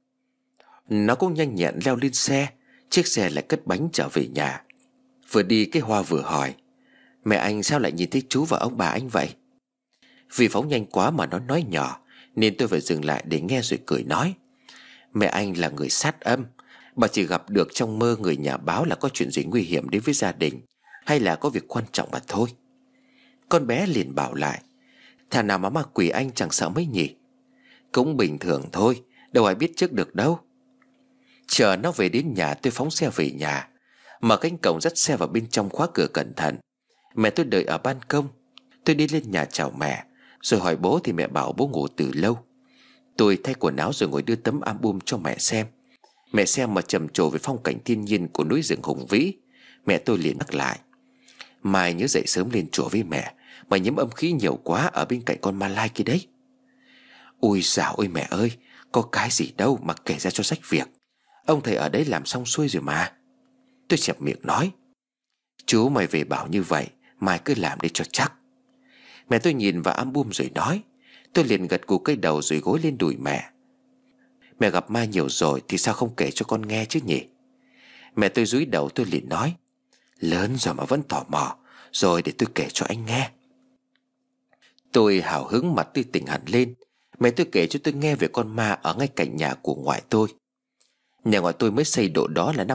Nó cũng nhanh nhẹn leo lên xe. Chiếc xe lại cất bánh trở về nhà. Vừa đi cái Hoa vừa hỏi: Mẹ anh sao lại nhìn thấy chú và ông bà anh vậy? Vì phóng nhanh quá mà nó nói nhỏ, nên tôi phải dừng lại để nghe rồi cười nói: Mẹ anh là người sát âm. Bà chỉ gặp được trong mơ người nhà báo là có chuyện gì nguy hiểm đến với gia đình, hay là có việc quan trọng mà thôi. Con bé liền bảo lại: Thà nào mà ma quỷ anh chẳng sợ mấy nhỉ? Cũng bình thường thôi, đâu ai biết trước được đâu. Chờ nó về đến nhà, tôi phóng xe về nhà, mở cánh cổng dắt xe vào bên trong, khóa cửa cẩn thận. Mẹ tôi đợi ở ban công. Tôi đi lên nhà chào mẹ, rồi hỏi bố thì mẹ bảo bố ngủ từ lâu. Tôi thay quần áo rồi ngồi đưa tấm album cho mẹ xem. Mẹ xem mà trầm trồ về phong cảnh thiên nhiên của núi rừng hùng vĩ. Mẹ tôi liền nhắc lại: Mai nhớ dậy sớm lên chùa với mẹ, mà nhiễm âm khí nhiều quá ở bên cạnh con ma lai kia đấy. Ui dào ôi mẹ ơi, có cái gì đâu mà kể ra cho sách việc. Ông thầy ở đấy làm xong xuôi rồi mà. Tôi chẹp miệng nói: Chú mày về bảo như vậy, mai cứ làm để cho chắc. Mẹ tôi nhìn vào album rồi nói. Tôi liền gật gù cây đầu rồi gối lên đùi mẹ. Mẹ gặp ma nhiều rồi thì sao không kể cho con nghe chứ nhỉ? Mẹ tôi dúi đầu. Tôi liền nói: Lớn rồi mà vẫn tò mò, rồi để tôi kể cho anh nghe. Tôi hào hứng, mặt tươi tỉnh hẳn lên. Mẹ tôi kể cho tôi nghe về con ma ở ngay cạnh nhà của ngoại tôi. Nhà ngoại tôi mới xây độ đó là năm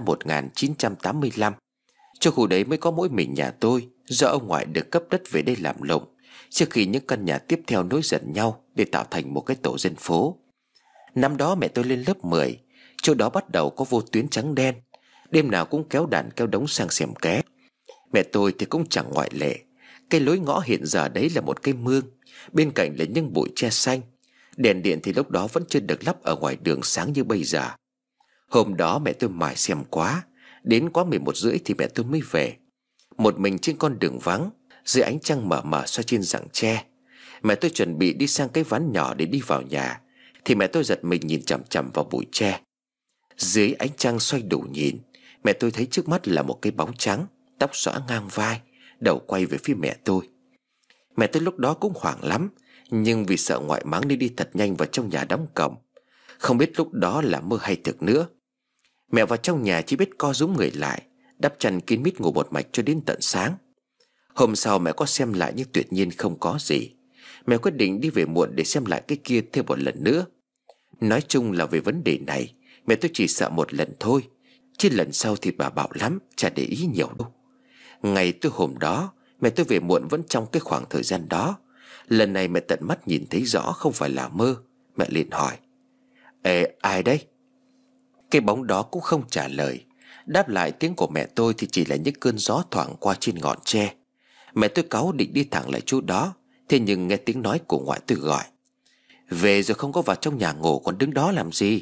1985. Cho khu đấy mới có mỗi mình nhà tôi, do ông ngoại được cấp đất về đây làm lụng, trước khi những căn nhà tiếp theo nối dần nhau để tạo thành một cái tổ dân phố. Năm đó mẹ tôi lên lớp 10. Chỗ đó bắt đầu có vô tuyến trắng đen, đêm nào cũng kéo đàn kéo đống sang xem ké. Mẹ tôi thì cũng chẳng ngoại lệ. Cái lối ngõ hiện giờ đấy là một cái mương, bên cạnh là những bụi tre xanh. Đèn điện thì lúc đó vẫn chưa được lắp ở ngoài đường sáng như bây giờ. Hôm đó mẹ tôi mải xem quá, đến quá 11:30 thì mẹ tôi mới về. Một mình trên con đường vắng, dưới ánh trăng mờ mờ soi trên rặng tre. Mẹ tôi chuẩn bị đi sang cái ván nhỏ để đi vào nhà, thì mẹ tôi giật mình nhìn chằm chằm vào bụi tre. Dưới ánh trăng xoay đủ nhìn, mẹ tôi thấy trước mắt là một cái bóng trắng, tóc xõa ngang vai, đầu quay về phía mẹ tôi. Mẹ tôi lúc đó cũng hoảng lắm, nhưng vì sợ ngoại mắng nên đi thật nhanh vào trong nhà đóng cổng. Không biết lúc đó là mơ hay thực nữa. Mẹ vào trong nhà chỉ biết co rúm người lại, đắp chăn kín mít ngủ một mạch cho đến tận sáng. Hôm sau mẹ có xem lại nhưng tuyệt nhiên không có gì. Mẹ quyết định đi về muộn để xem lại cái kia thêm một lần nữa. Nói chung là về vấn đề này, mẹ tôi chỉ sợ một lần thôi, chứ lần sau thì bà bảo lắm, chả để ý nhiều đâu. Ngày tôi hôm đó, mẹ tôi về muộn vẫn trong cái khoảng thời gian đó. Lần này mẹ tận mắt nhìn thấy rõ, không phải là mơ. Mẹ liền hỏi: Ê, ai đấy? Cái bóng đó cũng không trả lời. Đáp lại tiếng của mẹ tôi thì chỉ là những cơn gió thoảng qua trên ngọn tre. Mẹ tôi cáu định đi thẳng lại chỗ đó, thế nhưng nghe tiếng nói của ngoại tôi gọi: Về rồi không có vào trong nhà ngủ, còn đứng đó làm gì?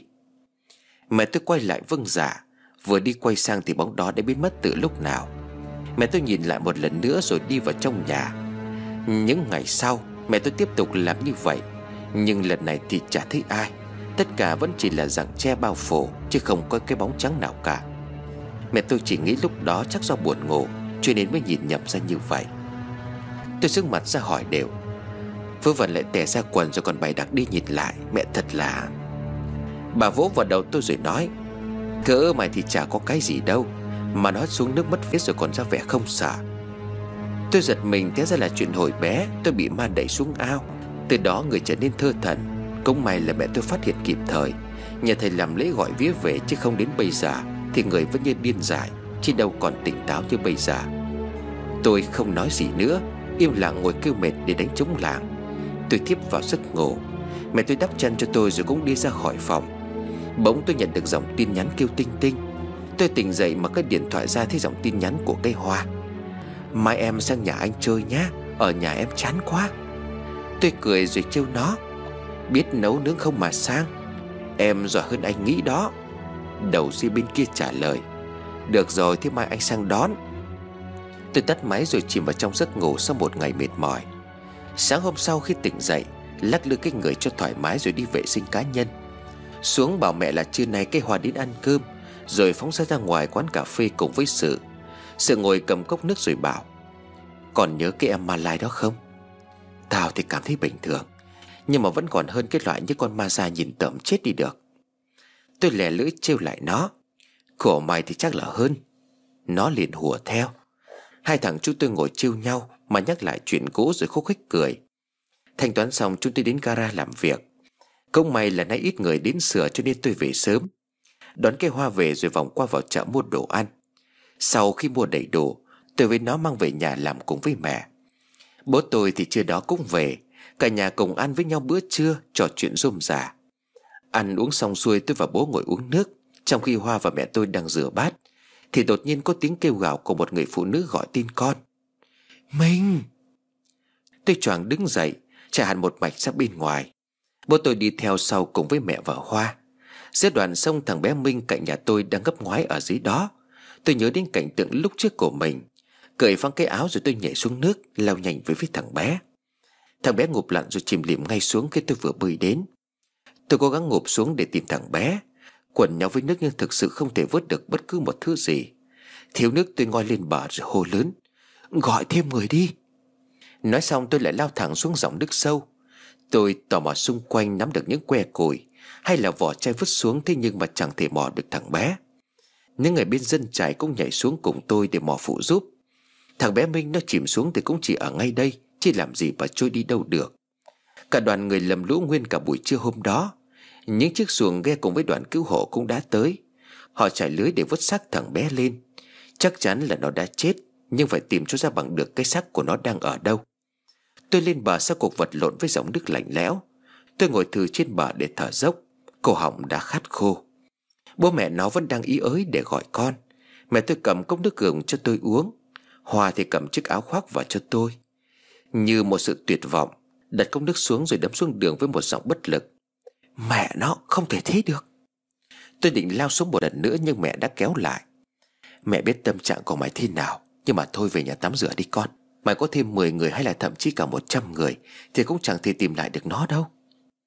Mẹ tôi quay lại vâng dạ. Vừa đi quay sang thì bóng đó đã biến mất từ lúc nào. Mẹ tôi nhìn lại một lần nữa rồi đi vào trong nhà. Những ngày sau mẹ tôi tiếp tục làm như vậy, nhưng lần này thì chả thấy ai. Tất cả vẫn chỉ là rặng tre bao phủ, chứ không có cái bóng trắng nào cả. Mẹ tôi chỉ nghĩ lúc đó chắc do buồn ngủ, cho nên mới nhìn nhầm ra như vậy. Tôi sững mặt ra hỏi đều: Vớ vẩn lại tè ra quần rồi còn bày đặt đi nhìn lại. Mẹ thật là... Bà vỗ vào đầu tôi rồi nói: Cỡ mày thì chả có cái gì đâu, mà nó xuống nước mất vết rồi còn ra vẻ không sợ. Tôi giật mình, té ra là chuyện hồi bé tôi bị ma đẩy xuống ao. Từ đó người trở nên thơ thẩn. Cũng may là mẹ tôi phát hiện kịp thời, nhờ thầy làm lễ gọi vía về, chứ không đến bây giờ thì người vẫn như điên dại, chứ đâu còn tỉnh táo như bây giờ. Tôi không nói gì nữa, im lặng ngồi kêu mệt để đánh trống lảng. Tôi thiếp vào giấc ngủ. Mẹ tôi đắp chăn cho tôi rồi cũng đi ra khỏi phòng. Bỗng tôi nhận được dòng tin nhắn kêu tinh tinh. Tôi tỉnh dậy mà cái điện thoại ra thấy dòng tin nhắn của cây Hoa: Mai em sang nhà anh chơi nhá, ở nhà em chán quá. Tôi cười rồi trêu nó: Biết nấu nướng không mà sang, em giỏi hơn anh nghĩ đó. Đầu dây bên kia trả lời: Được rồi, thế mai anh sang đón. Tôi tắt máy rồi chìm vào trong giấc ngủ sau một ngày mệt mỏi. Sáng hôm sau khi tỉnh dậy, lắc lư cái người cho thoải mái rồi đi vệ sinh cá nhân. Xuống bảo mẹ là trưa nay cái Hoa đến ăn cơm, rồi phóng ra ngoài quán cà phê cùng với Sự. Sự ngồi cầm cốc nước rồi bảo: Còn nhớ cái em ma lai đó không? Tao thì cảm thấy bình thường, nhưng mà vẫn còn hơn cái loại như con ma da nhìn tởm chết đi được. Tôi lè lưỡi trêu lại nó: Của mày thì chắc là hơn. Nó liền hùa theo. Hai thằng chúng tôi ngồi trêu nhau mà nhắc lại chuyện cũ rồi khúc khích cười. Thanh toán xong chúng tôi đến gara làm việc. Cũng may là nay ít người đến sửa cho nên tôi về sớm. Đón cây Hoa về rồi vòng qua vào chợ mua đồ ăn. Sau khi mua đầy đủ, tôi với nó mang về nhà làm cùng với mẹ. Bố tôi thì trưa đó cũng về. Cả nhà cùng ăn với nhau bữa trưa, trò chuyện rôm rả. Ăn uống xong xuôi, tôi và bố ngồi uống nước. Trong khi Hoa và mẹ tôi đang rửa bát thì đột nhiên có tiếng kêu gào của một người phụ nữ gọi tên con: Minh! Tôi choàng đứng dậy, chạy hẳn một mạch ra bên ngoài. Bố tôi đi theo sau cùng với mẹ và Hoa. Giữa đoạn sông, thằng bé Minh cạnh nhà tôi đang ngấp ngoái ở dưới đó. Tôi nhớ đến cảnh tượng lúc trước của mình. Cởi phăng cái áo rồi tôi nhảy xuống nước, lao nhanh về phía thằng bé. Thằng bé ngụp lặn rồi chìm liệm ngay xuống khi tôi vừa bơi đến. Tôi cố gắng ngụp xuống để tìm thằng bé. Quần nhau với nước nhưng thực sự không thể vớt được bất cứ một thứ gì. Thiếu nước, tôi ngoi lên bờ rồi hô lớn: Gọi thêm người đi! Nói xong tôi lại lao thẳng xuống dòng nước sâu. Tôi tò mò xung quanh nắm được những que củi hay là vỏ chai vứt xuống, thế nhưng mà chẳng thể mò được thằng bé. Những người bên dân trại cũng nhảy xuống cùng tôi để mò phụ giúp. Thằng bé Minh nó chìm xuống thì cũng chỉ ở ngay đây, chứ làm gì mà trôi đi đâu được. Cả đoàn người lầm lũ nguyên cả buổi trưa hôm đó. Những chiếc xuồng ghe cùng với đoàn cứu hộ cũng đã tới. Họ trải lưới để vớt xác thằng bé lên. Chắc chắn là nó đã chết, nhưng phải tìm cho ra bằng được cái xác của nó đang ở đâu. Tôi lên bờ sau cuộc vật lộn với dòng nước lạnh lẽo. Tôi ngồi thừ trên bờ để thở dốc. Cổ họng đã khát khô. Bố mẹ nó vẫn đang ý ới để gọi con. Mẹ tôi cầm cốc nước gừng cho tôi uống. Hoa thì cầm chiếc áo khoác vào cho tôi. Như một sự tuyệt vọng, đặt cốc nước xuống rồi đấm xuống đường với một giọng bất lực: Mẹ nó, không thể thế được! Tôi định lao xuống một lần nữa nhưng mẹ đã kéo lại: Mẹ biết tâm trạng của mày thế nào, nhưng mà thôi, về nhà tắm rửa đi con. Mày có thêm 10 người hay là thậm chí cả 100 người thì cũng chẳng thể tìm lại được nó đâu.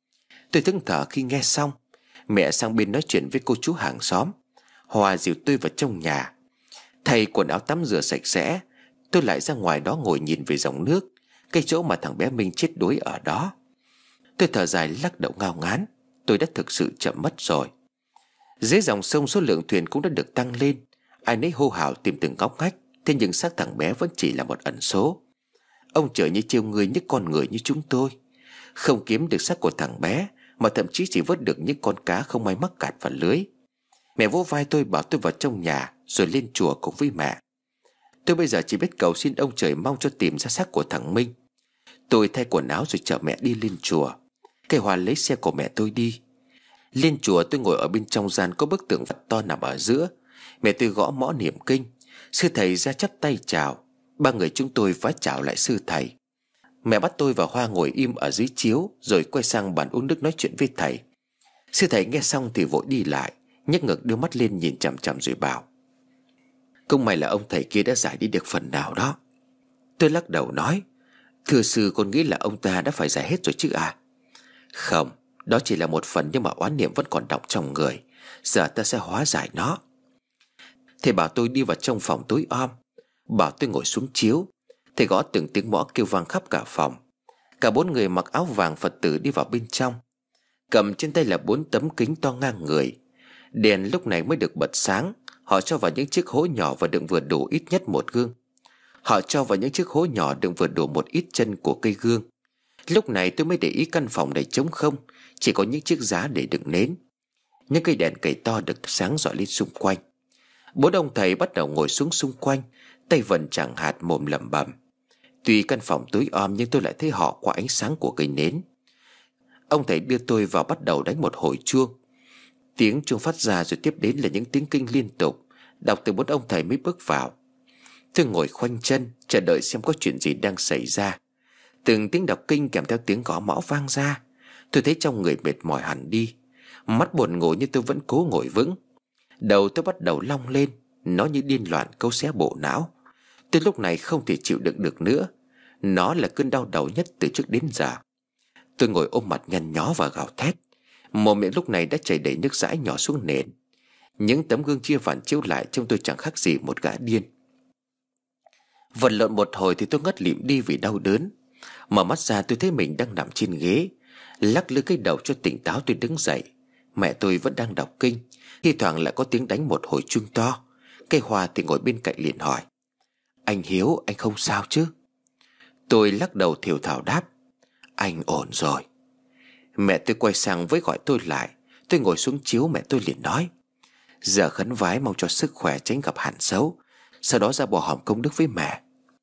Tôi thẫn thờ khi nghe xong. Mẹ sang bên nói chuyện với cô chú hàng xóm. Hòa dìu tôi vào trong nhà. Thay quần áo tắm rửa sạch sẽ, tôi lại ra ngoài đó ngồi nhìn về dòng nước, cái chỗ mà thằng bé Minh chết đuối ở đó. Tôi thở dài lắc đầu ngao ngán. Tôi đã thực sự chậm mất rồi. Dưới dòng sông số lượng thuyền cũng đã được tăng lên. Ai nấy hô hào tìm từng ngóc ngách. Thế nhưng xác thằng bé vẫn chỉ là một ẩn số. Ông trời như trêu người những con người như chúng tôi. Không kiếm được xác của thằng bé, mà thậm chí chỉ vớt được những con cá không may mắc cạt vào lưới. Mẹ vỗ vai tôi bảo tôi vào trong nhà rồi lên chùa cùng với mẹ. Tôi bây giờ chỉ biết cầu xin ông trời mong cho tìm ra xác của thằng Minh. Tôi thay quần áo rồi chở mẹ đi lên chùa. Cây Hoa lấy xe của mẹ tôi đi. Lên chùa tôi ngồi ở bên trong gian có bức tượng Phật to nằm ở giữa. Mẹ tôi gõ mõ niệm kinh. Sư thầy ra chắp tay chào. Ba người chúng tôi vái chào lại sư thầy. Mẹ bắt tôi và Hoa ngồi im ở dưới chiếu, rồi quay sang bàn uống nước nói chuyện với thầy. Sư thầy nghe xong thì vội đi lại, nhấc ngực đưa mắt lên nhìn chằm chằm rồi bảo: Cũng may là ông thầy kia đã giải đi được phần nào đó. Tôi lắc đầu nói: Thưa sư, con nghĩ là ông ta đã phải giải hết rồi chứ à? Không, đó chỉ là một phần, nhưng mà oán niệm vẫn còn đọng trong người. Giờ ta sẽ hóa giải nó. Thầy bảo tôi đi vào trong phòng tối om, bảo tôi ngồi xuống chiếu. Thầy gõ từng tiếng mõ kêu vang khắp cả phòng. Cả 4 người mặc áo vàng Phật tử đi vào bên trong. Cầm trên tay là 4 tấm kính to ngang người. Đèn lúc này mới được bật sáng. Họ cho vào những chiếc hố nhỏ và đựng vừa đủ ít nhất một gương. Họ cho vào những chiếc hố nhỏ đựng vừa đủ một ít chân của cây gương. Lúc này tôi mới để ý căn phòng này trống không, chỉ có những chiếc giá để đựng nến. Những cây đèn cầy to được sáng rọi lên xung quanh. 4 ông thầy bắt đầu ngồi xuống xung quanh, tay vần chẳng hạt, mồm lẩm bẩm. Tuy căn phòng tối om nhưng tôi lại thấy họ qua ánh sáng của cây nến. Ông thầy đưa tôi vào bắt đầu đánh một hồi chuông. Tiếng chuông phát ra rồi tiếp đến là những tiếng kinh liên tục, đọc từ 4 ông thầy mới bước vào. Tôi ngồi khoanh chân chờ đợi xem có chuyện gì đang xảy ra. Từng tiếng đọc kinh kèm theo tiếng gõ mõ vang ra. Tôi thấy trong người mệt mỏi hẳn đi. Mắt buồn ngủ nhưng tôi vẫn cố ngồi vững. Đầu tôi bắt đầu long lên, nó như điên loạn câu xé bộ não. Tôi lúc này không thể chịu đựng được nữa. Nó là cơn đau đầu nhất từ trước đến giờ. Tôi ngồi ôm mặt nhăn nhó và gào thét. Mồm miệng lúc này đã chảy đầy nước dãi nhỏ xuống nền. Những tấm gương chia phản chiếu lại trông tôi chẳng khác gì một gã điên. Vật lộn một hồi thì tôi ngất lịm đi vì đau đớn. Mở mắt ra tôi thấy mình đang nằm trên ghế. Lắc lư cái đầu cho tỉnh táo tôi đứng dậy. Mẹ tôi vẫn đang đọc kinh. Thi thoảng lại có tiếng đánh một hồi chuông to. Cây Hoa thì ngồi bên cạnh liền hỏi: Anh Hiếu, anh không sao chứ? Tôi lắc đầu thều thào đáp: Anh ổn rồi. Mẹ tôi quay sang với gọi tôi lại. Tôi ngồi xuống chiếu, mẹ tôi liền nói: Giờ khấn vái mong cho sức khỏe, tránh gặp hạn xấu, sau đó ra bỏ hòm công đức với mẹ.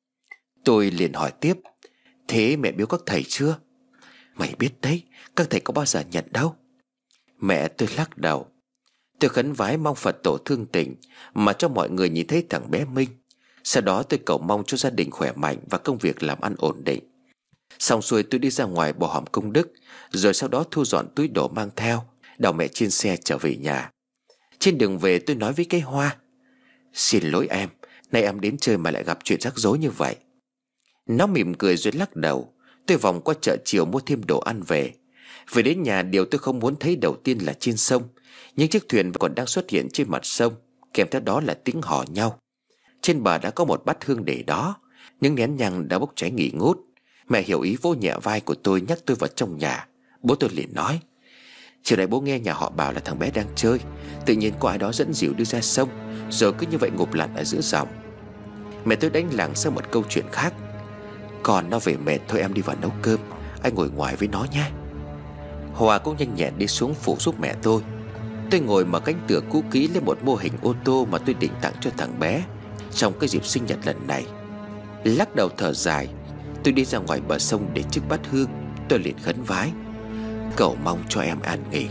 Tôi liền hỏi tiếp: Thế mẹ biếu các thầy chưa? Mày biết đấy, các thầy có bao giờ nhận đâu. Mẹ tôi lắc đầu. Tôi khấn vái mong Phật tổ thương tình mà cho mọi người nhìn thấy thằng bé Minh. Sau đó tôi cầu mong cho gia đình khỏe mạnh và công việc làm ăn ổn định. Xong xuôi tôi đi ra ngoài bỏ hòm công đức, rồi sau đó thu dọn túi đồ mang theo, đào mẹ trên xe trở về nhà. Trên đường về tôi nói với cây Hoa: Xin lỗi em, nay em đến chơi mà lại gặp chuyện rắc rối như vậy. Nó mỉm cười rồi lắc đầu. Tôi vòng qua chợ chiều mua thêm đồ ăn về. Về đến nhà, điều tôi không muốn thấy đầu tiên là trên sông những chiếc thuyền còn đang xuất hiện trên mặt sông, kèm theo đó là tiếng hò nhau. Trên bờ đã có một bát hương để đó, những nén nhang đã bốc cháy nghỉ ngút. Mẹ hiểu ý vỗ nhẹ vai của tôi, nhắc tôi vào trong nhà. Bố tôi liền nói: Chiều nay bố nghe nhà họ bảo là thằng bé đang chơi, tự nhiên có ai đó dẫn dìu đưa ra sông, rồi cứ như vậy ngụp lặn ở giữa dòng. Mẹ tôi đánh lảng sang một câu chuyện khác: Còn nó về mệt thôi, em đi vào nấu cơm, anh ngồi ngoài với nó nhé. Hòa cũng nhanh nhẹn đi xuống phụ giúp mẹ tôi. Tôi ngồi mở cánh cửa cũ kỹ lên một mô hình ô tô mà tôi định tặng cho thằng bé trong cái dịp sinh nhật lần này. Lắc đầu thở dài, tôi đi ra ngoài bờ sông để trước bát hương. Tôi liền khấn vái, cầu mong cho em an nghỉ.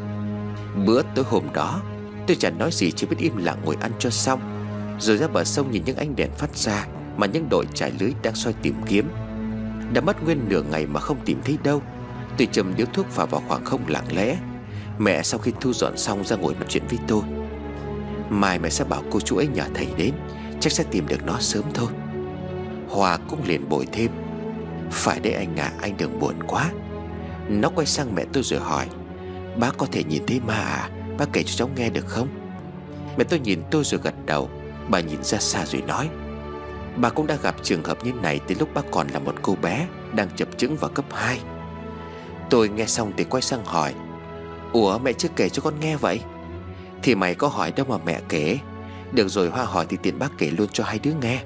Bữa tối hôm đó tôi chẳng nói gì, chỉ biết im lặng ngồi ăn cho xong, rồi ra bờ sông nhìn những ánh đèn phát ra mà những đội trải lưới đang soi tìm kiếm. Đã mất nguyên nửa ngày mà không tìm thấy đâu. Tôi châm điếu thuốc phả vào khoảng không lặng lẽ. Mẹ sau khi thu dọn xong ra ngồi nói chuyện với tôi: Mai mẹ sẽ bảo cô chú ấy nhờ thầy đến, chắc sẽ tìm được nó sớm thôi. Hòa cũng liền bồi thêm: Phải đấy anh ạ, anh đừng buồn quá. Nó quay sang mẹ tôi rồi hỏi: Bác có thể nhìn thấy ma à? Bác kể cho cháu nghe được không? Mẹ tôi nhìn tôi rồi gật đầu. Bà nhìn ra xa rồi nói: Bà cũng đã gặp trường hợp như này từ lúc bác còn là một cô bé đang chập chững vào cấp 2. Tôi nghe xong thì quay sang hỏi: Ủa mẹ chưa kể cho con nghe vậy? Thì mày có hỏi đâu mà mẹ kể. Được rồi, Hoa hỏi thì tiện bác kể luôn cho hai đứa nghe.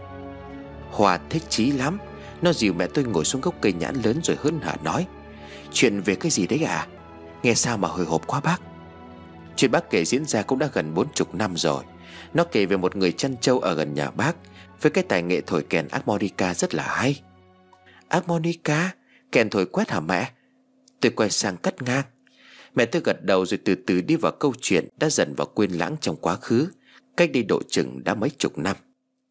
Hoa thích chí lắm. Nó dìu mẹ tôi ngồi xuống gốc cây nhãn lớn rồi hớn hở nói: Chuyện về cái gì đấy à? Nghe sao mà hồi hộp quá bác. Chuyện bác kể diễn ra cũng đã gần 40 năm rồi. Nó kể về một người chăn trâu ở gần nhà bác với cái tài nghệ thổi kèn harmonica rất là hay. Harmonica? Kèn thổi quét hả mẹ? Tôi quay sang cắt ngang. Mẹ tôi gật đầu rồi từ từ đi vào câu chuyện đã dần vào quên lãng trong quá khứ, cách đây độ chừng đã mấy chục năm.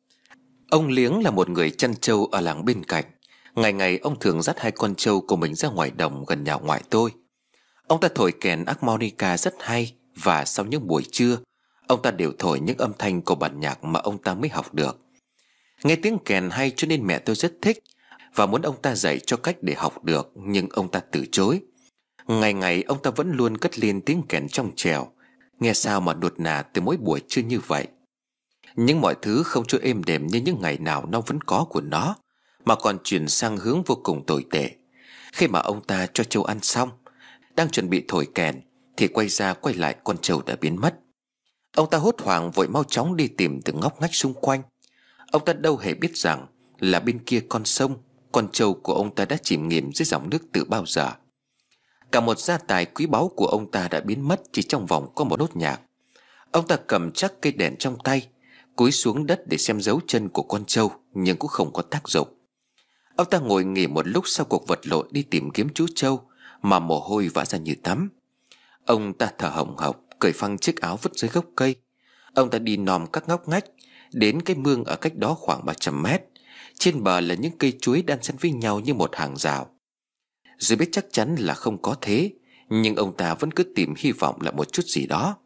Ông Liếng là một người chăn trâu ở làng bên cạnh. Ngày ngày ông thường dắt hai con trâu của mình ra ngoài đồng gần nhà ngoại tôi. Ông ta thổi kèn harmonica rất hay, và sau những buổi trưa ông ta đều thổi những âm thanh của bản nhạc mà ông ta mới học được. Nghe tiếng kèn hay cho nên mẹ tôi rất thích và muốn ông ta dạy cho cách để học được, nhưng ông ta từ chối. Ngày ngày ông ta vẫn luôn cất lên tiếng kèn trong trẻo, nghe sao mà nuột nà từ mỗi buổi trưa như vậy. Nhưng mọi thứ không cho êm đềm như những ngày nào nó vẫn có của nó, mà còn chuyển sang hướng vô cùng tồi tệ. Khi mà ông ta cho trâu ăn xong đang chuẩn bị thổi kèn thì quay ra quay lại con trâu đã biến mất. Ông ta hốt hoảng vội mau chóng đi tìm từng ngóc ngách xung quanh. Ông ta đâu hề biết rằng là bên kia con sông, con trâu của ông ta đã chìm nghỉm dưới dòng nước từ bao giờ. Cả một gia tài quý báu của ông ta đã biến mất chỉ trong vòng có một nốt nhạc. Ông ta cầm chắc cây đèn trong tay, cúi xuống đất để xem dấu chân của con trâu, nhưng cũng không có tác dụng. Ông ta ngồi nghỉ một lúc sau cuộc vật lộn đi tìm kiếm chú trâu mà mồ hôi vã ra như tắm. Ông ta thở hổn hộc, cởi phăng chiếc áo vứt dưới gốc cây. Ông ta đi nòm các ngóc ngách đến cái mương ở cách đó khoảng 300 mét. Trên bờ là những cây chuối đan xen với nhau như một hàng rào. Dù biết chắc chắn là không có thế, nhưng ông ta vẫn cứ tìm hy vọng là một chút gì đó.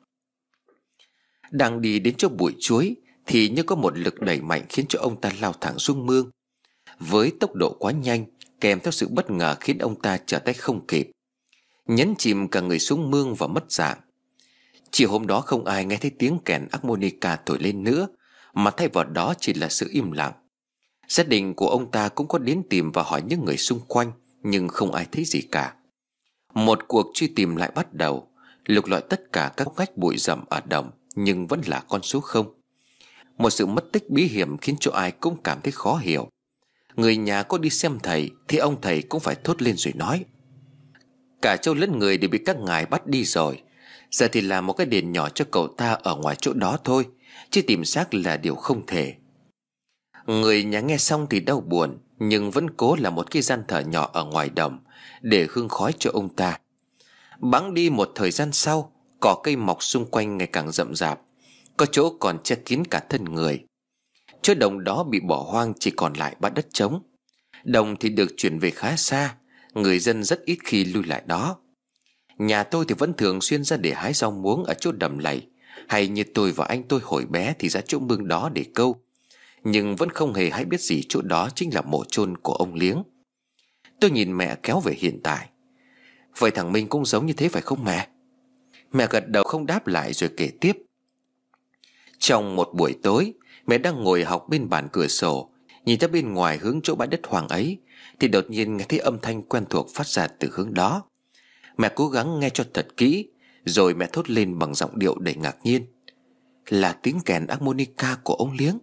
Đang đi đến chỗ bụi chuối thì như có một lực đẩy mạnh khiến cho ông ta lao thẳng xuống mương. Với tốc độ quá nhanh, kèm theo sự bất ngờ khiến ông ta trở tay không kịp, nhấn chìm cả người xuống mương và mất dạng. Chiều hôm đó không ai nghe thấy tiếng kèn harmonica thổi lên nữa, mà thay vào đó chỉ là sự im lặng. Gia đình của ông ta cũng có đến tìm và hỏi những người xung quanh, nhưng không ai thấy gì cả. Một cuộc truy tìm lại bắt đầu, lục lọi tất cả các ngách bụi rậm ở đồng, nhưng vẫn là con số 0. Một sự mất tích bí hiểm khiến cho ai cũng cảm thấy khó hiểu. Người nhà có đi xem thầy thì ông thầy cũng phải thốt lên rồi nói: cả trâu lẫn người đều bị các ngài bắt đi rồi. Giờ thì làm một cái đền nhỏ cho cậu ta ở ngoài chỗ đó thôi, chứ tìm xác là điều không thể. Người nhà nghe xong thì đau buồn, nhưng vẫn cố làm một cái gian thờ nhỏ ở ngoài đồng để hương khói cho ông ta. Bẵng đi một thời gian sau, cỏ cây mọc xung quanh ngày càng rậm rạp, có chỗ còn che kín cả thân người. Chỗ đồng đó bị bỏ hoang, chỉ còn lại bãi đất trống. Đồng thì được chuyển về khá xa, người dân rất ít khi lui lại đó. Nhà tôi thì vẫn thường xuyên ra để hái rau muống ở chỗ đầm lầy, hay như tôi và anh tôi hồi bé thì ra chỗ mương đó để câu. Nhưng vẫn không hề hay biết gì chỗ đó chính là mộ chôn của ông Liếng. Tôi nhìn mẹ kéo về hiện tại. Vậy thằng Minh cũng giống như thế phải không mẹ? Mẹ gật đầu không đáp lại rồi kể tiếp. Trong một buổi tối, mẹ đang ngồi học bên bàn cửa sổ, nhìn ra bên ngoài hướng chỗ bãi đất hoang ấy, thì đột nhiên nghe thấy âm thanh quen thuộc phát ra từ hướng đó. Mẹ cố gắng nghe cho thật kỹ, rồi mẹ thốt lên bằng giọng điệu đầy ngạc nhiên: là tiếng kèn harmonica của ông Liếng.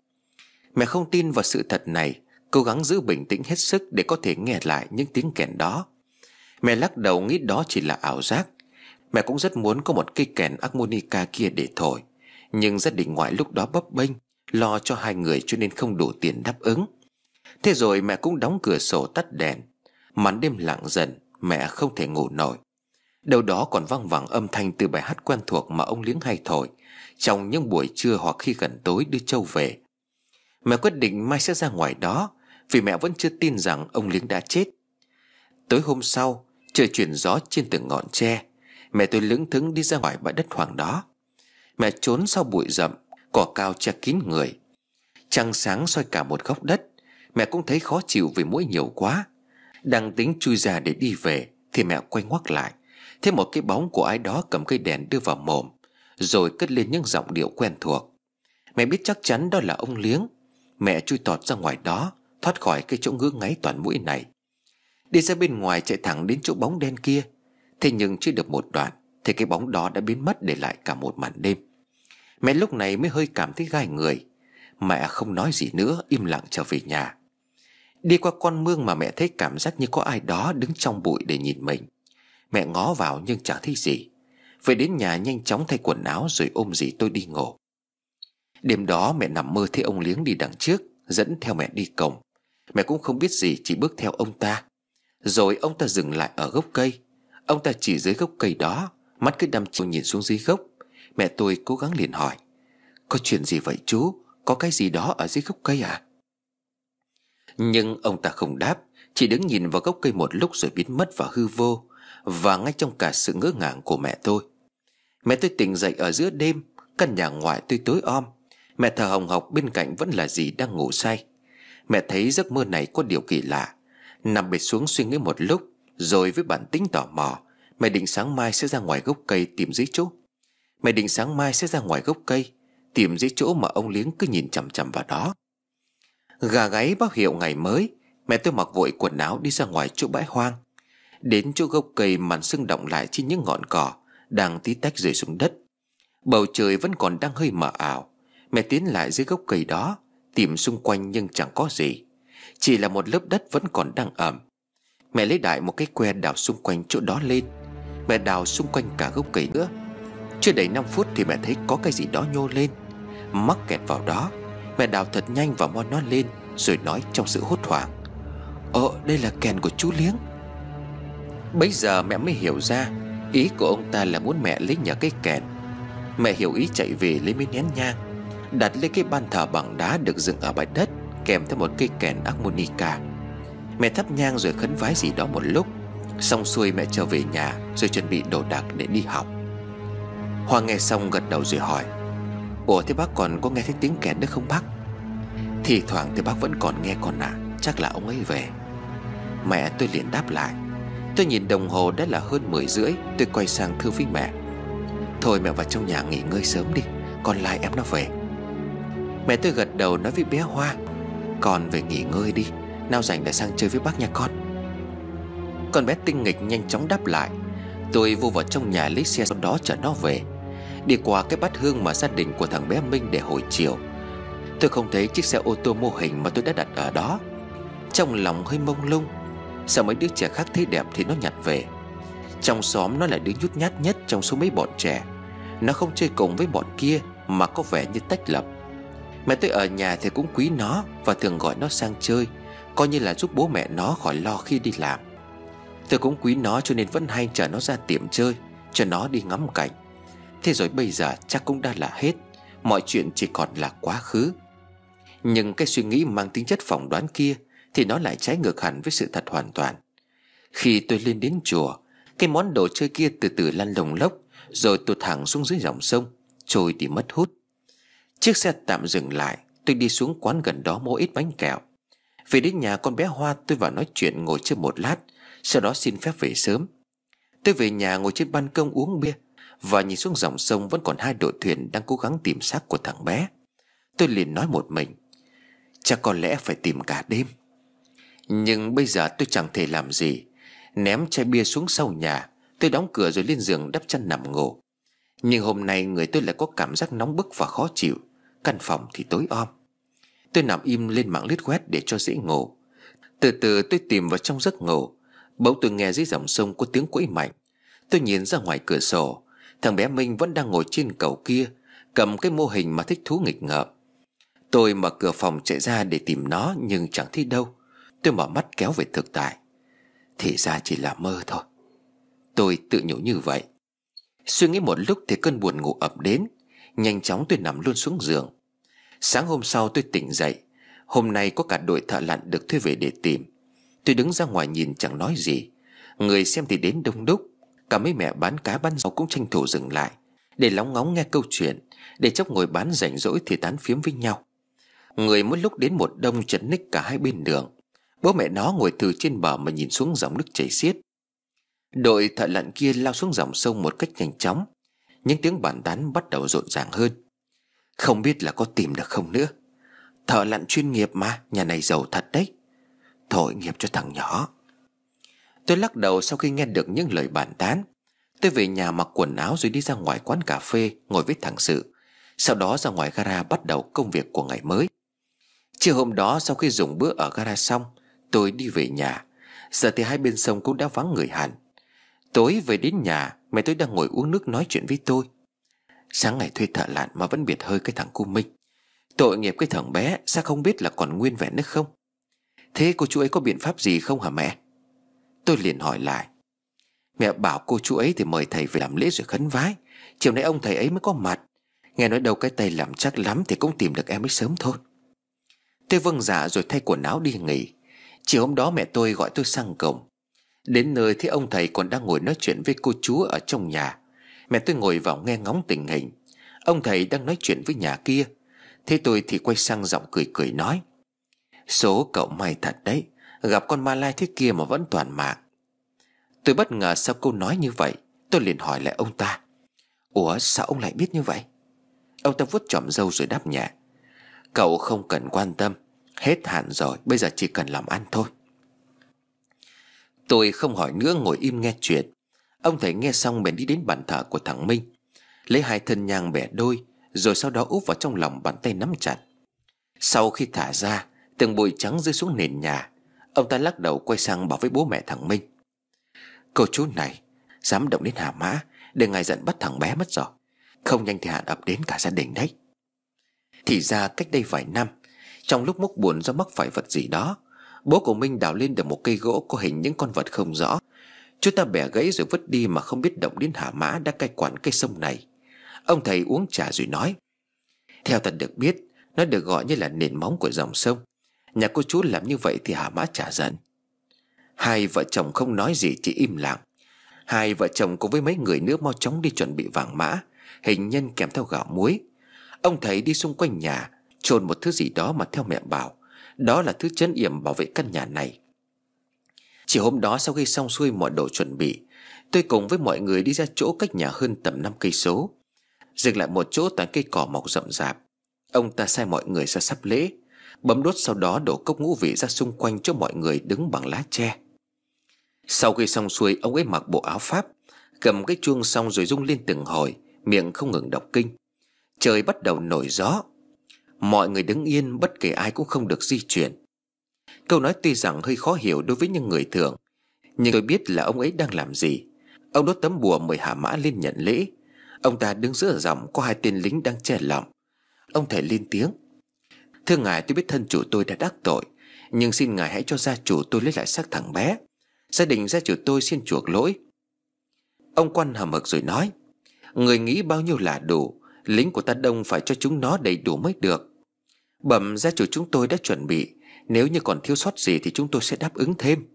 Mẹ không tin vào sự thật này, cố gắng giữ bình tĩnh hết sức để có thể nghe lại những tiếng kèn đó. Mẹ lắc đầu nghĩ đó chỉ là ảo giác. Mẹ cũng rất muốn có một cây kèn harmonica kia để thổi, nhưng gia đình ngoại lúc đó bấp bênh lo cho 2 người cho nên không đủ tiền đáp ứng. Thế rồi mẹ cũng đóng cửa sổ tắt đèn. Màn đêm lặng dần, mẹ không thể ngủ nổi. Đâu đó còn văng vẳng âm thanh từ bài hát quen thuộc mà ông Liếng hay thổi trong những buổi trưa hoặc khi gần tối đưa trâu về. Mẹ quyết định mai sẽ ra ngoài đó, vì mẹ vẫn chưa tin rằng ông Liếng đã chết. Tối hôm sau, trời chuyển gió trên từng ngọn tre, mẹ tôi lững thững đi ra ngoài bãi đất hoang đó. Mẹ trốn sau bụi rậm, cỏ cao che kín người. Trăng sáng soi cả một góc đất. Mẹ cũng thấy khó chịu vì muỗi nhiều quá. Đang tính chui ra để đi về thì mẹ quay ngoắt lại, thấy một cái bóng của ai đó cầm cây đèn đưa vào mồm, rồi cất lên những giọng điệu quen thuộc. Mẹ biết chắc chắn đó là ông Liếng. Mẹ chui tọt ra ngoài đó, thoát khỏi cái chỗ ngứa ngáy toàn mũi này, đi ra bên ngoài chạy thẳng đến chỗ bóng đen kia. Thế nhưng chưa được một đoạn thì cái bóng đó đã biến mất, để lại cả một màn đêm. Mẹ lúc này mới hơi cảm thấy gai người. Mẹ không nói gì nữa, im lặng trở về nhà. Đi qua con mương mà mẹ thấy cảm giác như có ai đó đứng trong bụi để nhìn mình. Mẹ ngó vào nhưng chẳng thấy gì. Về đến nhà nhanh chóng thay quần áo rồi ôm dì tôi đi ngủ. Đêm đó mẹ nằm mơ thấy ông Liếng đi đằng trước, dẫn theo mẹ đi cổng. Mẹ cũng không biết gì, chỉ bước theo ông ta. Rồi ông ta dừng lại ở gốc cây. Ông ta chỉ dưới gốc cây đó, mắt cứ đăm chiêu nhìn xuống dưới gốc. Mẹ tôi cố gắng liền hỏi: có chuyện gì vậy chú? Có cái gì đó ở dưới gốc cây à? Nhưng ông ta không đáp, chỉ đứng nhìn vào gốc cây một lúc rồi biến mất vào hư vô. Và ngay trong cả sự ngỡ ngàng của mẹ tôi tỉnh dậy ở giữa đêm. Căn nhà ngoại tôi tối om. Mẹ thở hồng hộc, bên cạnh vẫn là dì đang ngủ say. Mẹ thấy giấc mơ này có điều kỳ lạ. Nằm bệt xuống suy nghĩ một lúc, rồi với bản tính tò mò, mẹ định sáng mai sẽ ra ngoài gốc cây tìm dưới chỗ mà ông Liếng cứ nhìn chằm chằm vào đó. Gà gáy báo hiệu ngày mới. Mẹ tôi mặc vội quần áo đi ra ngoài chỗ bãi hoang. Đến chỗ gốc cây, màn sương đọng lại trên những ngọn cỏ đang tí tách rơi xuống đất. Bầu trời vẫn còn đang hơi mờ ảo. Mẹ tiến lại dưới gốc cây đó, tìm xung quanh nhưng chẳng có gì, chỉ là một lớp đất vẫn còn đang ẩm. Mẹ lấy đại một cái que đào xung quanh chỗ đó lên. Mẹ đào xung quanh cả gốc cây nữa. Chưa đầy 5 phút thì mẹ thấy có cái gì đó nhô lên, mắc kẹt vào đó. Mẹ đào thật nhanh và mon nó lên, rồi nói trong sự hốt hoảng: Đây là kèn của chú Liếng. Bấy giờ mẹ mới hiểu ra ý của ông ta là muốn mẹ lấy nhờ cái kèn. Mẹ hiểu ý, chạy về lấy mấy nén nhang, đặt lên cái ban thờ bằng đá được dựng ở bãi đất, kèm theo một cây kèn harmonica. Mẹ thắp nhang rồi khấn vái gì đó một lúc. Xong xuôi mẹ trở về nhà, rồi chuẩn bị đồ đạc để đi học. Hoa nghe xong gật đầu rồi hỏi: Thế bác còn có nghe thấy tiếng kèn nữa không bác? Thì thoảng thì bác vẫn còn nghe con ạ. Chắc là ông ấy về. Mẹ, tôi liền đáp lại. Tôi nhìn đồng hồ đã là hơn 10 rưỡi. Tôi quay sang thưa với mẹ: Thôi mẹ vào trong nhà nghỉ ngơi sớm đi, con lai em nó về. Mẹ tôi gật đầu nói với bé Hoa: Con về nghỉ ngơi đi, nào rảnh lại sang chơi với bác nha con. Con bé tinh nghịch nhanh chóng đáp lại. Tôi vô vào trong nhà lấy xe, sau đó chở nó về. Đi qua cái bát hương mà gia đình của thằng bé Minh để hồi chiều, tôi không thấy chiếc xe ô tô mô hình mà tôi đã đặt ở đó. Trong lòng hơi mông lung. Sao mấy đứa trẻ khác thấy đẹp thì nó nhặt về. Trong xóm nó là đứa nhút nhát nhất trong số mấy bọn trẻ. Nó không chơi cùng với bọn kia mà có vẻ như tách lập. Mẹ tôi ở nhà thì cũng quý nó và thường gọi nó sang chơi, coi như là giúp bố mẹ nó khỏi lo khi đi làm. Tôi cũng quý nó cho nên vẫn hay chở nó ra tiệm chơi, cho nó đi ngắm cảnh. Thế rồi bây giờ chắc cũng đã là hết. Mọi chuyện chỉ còn là quá khứ. Nhưng cái suy nghĩ mang tính chất phỏng đoán kia thì nó lại trái ngược hẳn với sự thật hoàn toàn. Khi tôi lên đến chùa, cái món đồ chơi kia từ từ lăn lồng lốc, rồi tụt thẳng xuống dưới dòng sông, trôi đi mất hút. Chiếc xe tạm dừng lại. Tôi đi xuống quán gần đó mua ít bánh kẹo. Về đến nhà con bé Hoa, tôi vào nói chuyện ngồi chơi một lát, sau đó xin phép về sớm. Tôi về nhà ngồi trên ban công uống bia và nhìn xuống dòng sông vẫn còn 2 đội thuyền đang cố gắng tìm xác của thằng bé. Tôi liền nói một mình: Chắc có lẽ phải tìm cả đêm. Nhưng bây giờ tôi chẳng thể làm gì. Ném chai bia xuống sau nhà, tôi đóng cửa rồi lên giường đắp chăn nằm ngủ. Nhưng hôm nay người tôi lại có cảm giác nóng bức và khó chịu. Căn phòng thì tối om. Tôi nằm im lên mạng lướt web để cho dễ ngủ. Từ từ tôi tìm vào trong giấc ngủ. Bỗng tôi nghe dưới dòng sông có tiếng quẫy mạnh. Tôi nhìn ra ngoài cửa sổ. Thằng bé Minh vẫn đang ngồi trên cầu kia, cầm cái mô hình mà thích thú nghịch ngợm. Tôi mở cửa phòng chạy ra để tìm nó, nhưng chẳng thấy đâu. Tôi mở mắt kéo về thực tại. Thì ra chỉ là mơ thôi. Tôi tự nhủ như vậy. Suy nghĩ một lúc thì cơn buồn ngủ ập đến. Nhanh chóng tôi nằm luôn xuống giường. Sáng hôm sau tôi tỉnh dậy. Hôm nay có cả đội thợ lặn được thuê về để tìm. Tôi đứng ra ngoài nhìn chẳng nói gì. Người xem thì đến đông đúc. Cả mấy mẹ bán cá bán rau cũng tranh thủ dừng lại để lóng ngóng nghe câu chuyện, để chốc ngồi bán rảnh rỗi thì tán phiếm với nhau. Người mỗi lúc đến một đông chật ních cả hai bên đường. Bố mẹ nó ngồi từ trên bờ mà nhìn xuống dòng nước chảy xiết. Đội thợ lặn kia lao xuống dòng sông một cách nhanh chóng. Những tiếng bàn tán bắt đầu rộn ràng hơn. Không biết là có tìm được không nữa. Thợ lặn chuyên nghiệp mà, nhà này giàu thật đấy. Tội nghiệp cho thằng nhỏ. Tôi lắc đầu sau khi nghe được những lời bàn tán. Tôi về nhà mặc quần áo rồi đi ra ngoài quán cà phê ngồi với thằng Sự. Sau đó ra ngoài gara bắt đầu công việc của ngày mới. Chiều hôm đó sau khi dùng bữa ở gara xong, tôi đi về nhà. Giờ thì hai bên sông cũng đã vắng người hẳn. Tối về đến nhà, mẹ tôi đang ngồi uống nước nói chuyện với tôi. Sáng ngày thuê thợ lặn mà vẫn biệt hơi cái thằng cu Minh. Tội nghiệp cái thằng bé, sao không biết là còn nguyên vẹn nữa không? Thế cô chú ấy có biện pháp gì không hả mẹ? Tôi liền hỏi lại. Mẹ bảo cô chú ấy thì mời thầy về làm lễ rồi khấn vái. Chiều nay ông thầy ấy mới có mặt. Nghe nói đâu cái tay làm chắc lắm thì cũng tìm được em ấy sớm thôi. Tôi vâng dạ rồi thay quần áo đi nghỉ. Chiều hôm đó mẹ tôi gọi tôi sang cổng. Đến nơi thì ông thầy còn đang ngồi nói chuyện với cô chú ở trong nhà. Mẹ tôi ngồi vào nghe ngóng tình hình. Ông thầy đang nói chuyện với nhà kia. Thế tôi thì quay sang giọng cười cười nói. Số cậu may thật đấy, gặp con ma lai thế kia mà vẫn toàn mạng. Tôi bất ngờ sau câu nói như vậy. Tôi liền hỏi lại ông ta. Ủa sao ông lại biết như vậy? Ông ta vuốt chòm râu rồi đáp nhẹ. Cậu không cần quan tâm. Hết hạn rồi, bây giờ chỉ cần làm ăn thôi. Tôi không hỏi nữa, ngồi im nghe chuyện. Ông thầy nghe xong bèn đi đến bàn thờ của thằng Minh, lấy 2 thân nhang bẻ đôi, rồi sau đó úp vào trong lòng bàn tay nắm chặt. Sau khi thả ra, từng bụi trắng rơi xuống nền nhà. Ông ta lắc đầu quay sang bảo với bố mẹ thằng Minh: "Cô chú này dám động đến Hà Mã, để ngài giận bắt thằng bé mất rồi. Không nhanh thì hạn ập đến cả gia đình đấy." Thì ra cách đây vài năm, trong lúc múc buồn do mắc phải vật gì đó, bố của Minh đào lên được một cây gỗ có hình những con vật không rõ. Chú ta bẻ gãy rồi vứt đi mà không biết động đến Hà Mã đã cai quản cây sông này. Ông thầy uống trà rồi nói: "Theo ta được biết, nó được gọi như là nền móng của dòng sông. Nhà cô chú làm như vậy thì Hà Mã chả giận." Hai vợ chồng không nói gì, chỉ im lặng. Hai vợ chồng cùng với mấy người nữa mau chóng đi chuẩn bị vàng mã, hình nhân kèm theo gạo muối. Ông thầy đi xung quanh nhà chôn một thứ gì đó mà theo mẹ bảo đó là thứ trấn yểm bảo vệ căn nhà này. Chiều hôm đó, sau khi xong xuôi mọi đồ chuẩn bị, tôi cùng với mọi người đi ra chỗ cách nhà hơn tầm 5 cây số, dừng lại một chỗ toàn cây cỏ mọc rậm rạp. Ông ta sai mọi người ra sắp lễ, bấm đốt, sau đó đổ cốc ngũ vị ra xung quanh cho mọi người đứng bằng lá tre. Sau khi xong xuôi, ông ấy mặc bộ áo pháp, cầm cái chuông xong rồi rung lên từng hồi, miệng không ngừng đọc kinh. Trời bắt đầu nổi gió. Mọi người đứng yên, bất kể ai cũng không được di chuyển. Câu nói tuy rằng hơi khó hiểu đối với những người thường, nhưng tôi biết là ông ấy đang làm gì. Ông đốt tấm bùa mời Hà Mã lên nhận lễ. Ông ta đứng giữa dòng có 2 tên lính đang che lòng. Ông thầy lên tiếng: "Thưa ngài, tôi biết thân chủ tôi đã đắc tội, nhưng xin ngài hãy cho gia chủ tôi lấy lại xác thằng bé. Gia đình gia chủ tôi xin chuộc lỗi." Ông quan hầm hực rồi nói: "Người nghĩ bao nhiêu là đủ. Lính của ta đông, phải cho chúng nó đầy đủ mới được. Bẩm gia chủ, chúng tôi đã chuẩn bị, nếu như còn thiếu sót gì thì chúng tôi sẽ đáp ứng thêm."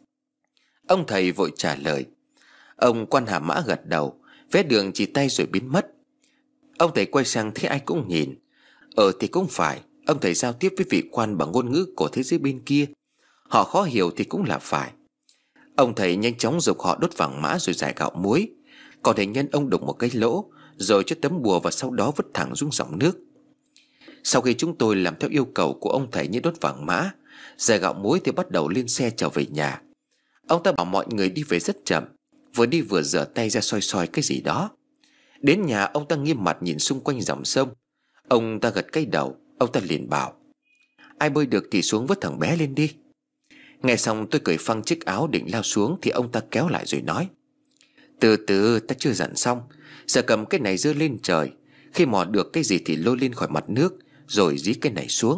Ông thầy vội trả lời. Ông quan Hà Mã gật đầu, vẽ đường chỉ tay rồi biến mất. Ông thầy quay sang thấy ai cũng nhìn. Thì cũng phải. Ông thầy giao tiếp với vị quan bằng ngôn ngữ của thế giới bên kia, họ khó hiểu thì cũng là phải. Ông thầy nhanh chóng giục họ đốt vàng mã rồi rải gạo muối. Còn hình nhân ông đục một cái lỗ, rồi cho tấm bùa và sau đó vứt thẳng xuống dòng nước. Sau khi chúng tôi làm theo yêu cầu của ông thầy như đốt vàng mã, rải gạo muối thì bắt đầu lên xe trở về nhà. Ông ta bảo mọi người đi về rất chậm, vừa đi vừa giở tay ra soi soi cái gì đó. Đến nhà, ông ta nghiêm mặt nhìn xung quanh dòng sông. Ông ta gật cái đầu. Ông ta liền bảo: "Ai bơi được thì xuống vớt thằng bé lên đi." Nghe xong tôi cởi phăng chiếc áo định lao xuống thì ông ta kéo lại rồi nói: "Từ từ, ta chưa dặn xong. Giờ cầm cái này giơ lên trời, khi mò được cái gì thì lôi lên khỏi mặt nước, rồi dí cái này xuống."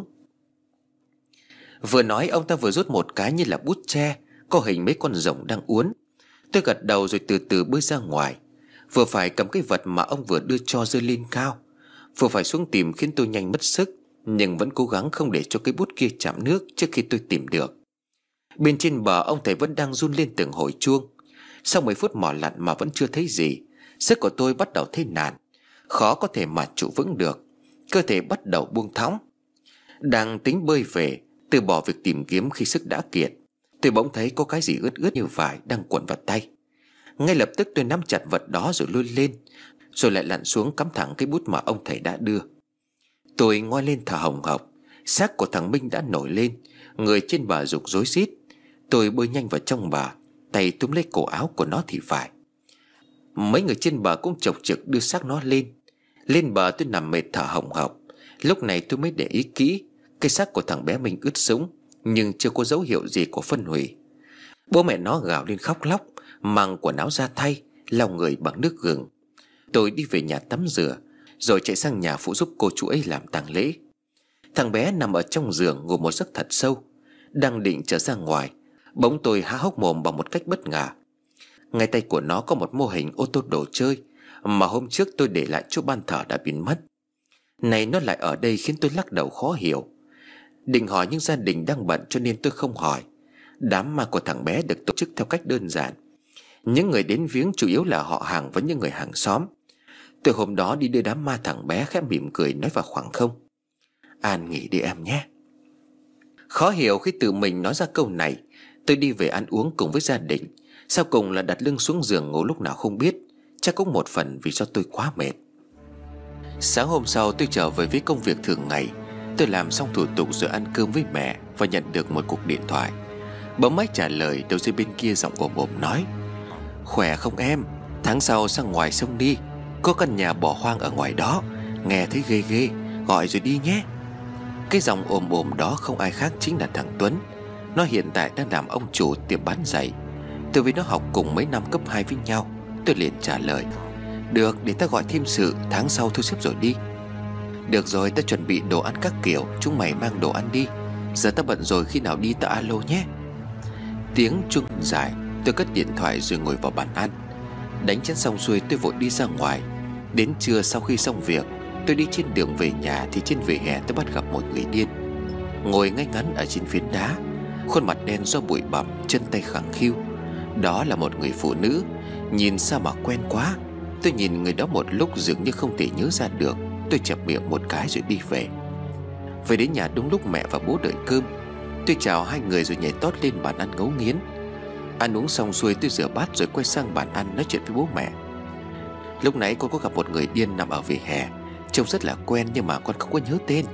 Vừa nói ông ta vừa rút một cái như là bút tre, có hình mấy con rồng đang uốn. Tôi gật đầu rồi từ từ bơi ra ngoài. Vừa phải cầm cái vật mà ông vừa đưa cho giơ lên cao, vừa phải xuống tìm khiến tôi nhanh mất sức, nhưng vẫn cố gắng không để cho cái bút kia chạm nước trước khi tôi tìm được. Bên trên bờ, ông thầy vẫn đang run lên từng hồi chuông. Sau 10 phút mò lặn mà vẫn chưa thấy gì, sức của tôi bắt đầu thấy nản, khó có thể mà trụ vững được. Cơ thể bắt đầu buông thõng. Đang tính bơi về, từ bỏ việc tìm kiếm khi sức đã kiệt, tôi bỗng thấy có cái gì ướt ướt như vải đang quấn vào tay. Ngay lập tức tôi nắm chặt vật đó rồi lôi lên, rồi lại lặn xuống cắm thẳng cái bút mà ông thầy đã đưa. Tôi ngoi lên thở hồng hộc. Xác của thằng Minh đã nổi lên, người trên bờ rục rối rít. Tôi bơi nhanh vào trong bờ, tay túm lấy cổ áo của nó thì phải. Mấy người trên bờ cũng chộc chực đưa xác nó lên. Lên bờ tôi nằm mệt thở hồng hộc. Lúc này tôi mới để ý kỹ, cái xác của thằng bé Minh ướt sũng, nhưng chưa có dấu hiệu gì của phân hủy. Bố mẹ nó gào lên khóc lóc, mang quần áo ra thay, lau người bằng nước gừng. Tôi đi về nhà tắm rửa, rồi chạy sang nhà phụ giúp cô chú ấy làm tang lễ. Thằng bé nằm ở trong giường ngủ một giấc thật sâu. Đang định trở ra ngoài, bỗng tôi há hốc mồm bằng một cách bất ngờ. Ngay tay của nó có một mô hình ô tô đồ chơi mà hôm trước tôi để lại chỗ ban thờ đã biến mất. Này nó lại ở đây khiến tôi lắc đầu khó hiểu. Định hỏi nhưng gia đình đang bận cho nên tôi không hỏi. Đám ma của thằng bé được tổ chức theo cách đơn giản. Những người đến viếng chủ yếu là họ hàng với những người hàng xóm. Từ hôm đó đi đưa đám ma thằng bé, khẽ mỉm cười nói vào khoảng không: "An nghỉ đi em nhé." Khó hiểu khi tự mình nói ra câu này. Tôi đi về ăn uống cùng với gia đình. Sau cùng là đặt lưng xuống giường ngủ lúc nào không biết. Chắc cũng một phần vì do tôi quá mệt. Sáng hôm sau tôi trở về với công việc thường ngày. Tôi làm xong thủ tục rồi ăn cơm với mẹ và nhận được một cuộc điện thoại. Bấm máy trả lời. Đầu dây bên kia giọng ồm ồm nói: "Khỏe không em? Tháng sau sang ngoài sông đi. Có căn nhà bỏ hoang ở ngoài đó. Nghe thấy ghê ghê, gọi rồi đi nhé." Cái giọng ồm ồm đó không ai khác chính là thằng Tuấn. Nó hiện tại đang làm ông chủ tiệm bán giày. Tôi với nó học cùng mấy năm cấp 2 với nhau. Tôi liền trả lời: "Được, để ta gọi thêm sự, tháng sau thu xếp rồi đi." "Được rồi, ta chuẩn bị đồ ăn các kiểu, chúng mày mang đồ ăn đi. Giờ ta bận rồi, khi nào đi ta alo nhé." Tiếng chuông dài. Tôi cất điện thoại rồi ngồi vào bàn ăn. Đánh chén xong xuôi tôi vội đi ra ngoài. Đến trưa sau khi xong việc, tôi đi trên đường về nhà thì trên vỉa hè tôi bắt gặp một người điên ngồi ngay ngắn ở trên phiến đá, khuôn mặt đen do bụi bặm, chân tay khẳng khiu. Đó là một người phụ nữ. Nhìn sao mà quen quá. Tôi nhìn người đó một lúc dường như không thể nhớ ra được. Tôi chẹp miệng một cái rồi đi về. Về đến nhà đúng lúc mẹ và bố đợi cơm. Tôi chào hai người rồi nhảy tót lên bàn ăn ngấu nghiến. Ăn uống xong xuôi tôi rửa bát rồi quay sang bàn ăn nói chuyện với bố mẹ. "Lúc nãy con có gặp một người điên nằm ở vỉa hè, trông rất là quen nhưng mà con không có nhớ tên."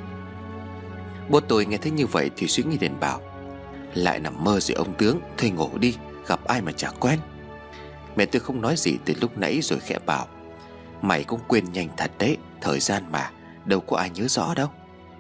Bố tôi nghe thấy như vậy thì suy nghĩ liền bảo: "Lại nằm mơ rồi ông tướng, thôi ngủ đi, gặp ai mà chả quen." Mẹ tôi không nói gì từ lúc nãy rồi khẽ bảo: "Mày cũng quên nhanh thật đấy, thời gian mà, đâu có ai nhớ rõ đâu."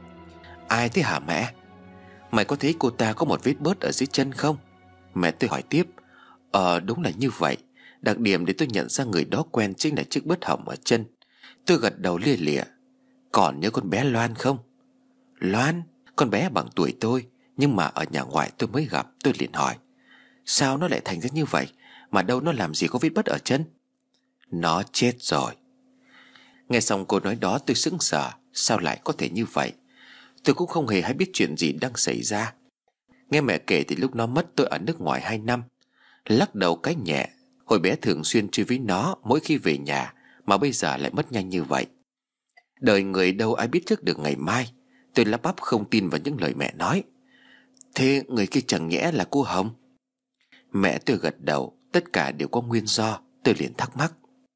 "Ai thế hả mẹ?" "Mày có thấy cô ta có một vết bớt ở dưới chân không?" Mẹ tôi hỏi tiếp. Đúng là như vậy. Đặc điểm để tôi nhận ra người đó quen chính là chiếc bớt hỏng ở chân." Tôi gật đầu lia lịa. "Còn nhớ con bé Loan không?" "Loan? Con bé bằng tuổi tôi, nhưng mà ở nhà ngoại tôi mới gặp." Tôi liền hỏi: "Sao nó lại thành ra như vậy? Mà đâu nó làm gì có vết bớt ở chân?" "Nó chết rồi." Nghe xong câu nói đó tôi sững sờ. Sao lại có thể như vậy? Tôi cũng không hề hay biết chuyện gì đang xảy ra. Nghe mẹ kể thì lúc nó mất tôi ở nước ngoài 2 năm. Lắc đầu cái nhẹ. Hồi bé thường xuyên chơi với nó mỗi khi về nhà, mà bây giờ lại mất nhanh như vậy. Đời người đâu ai biết trước được ngày mai. Tôi lắp bắp không tin vào những lời mẹ nói. "Thế người kia chẳng nhẽ là cô Hồng?" Mẹ tôi gật đầu. Tất cả đều có nguyên do. Tôi liền thắc mắc: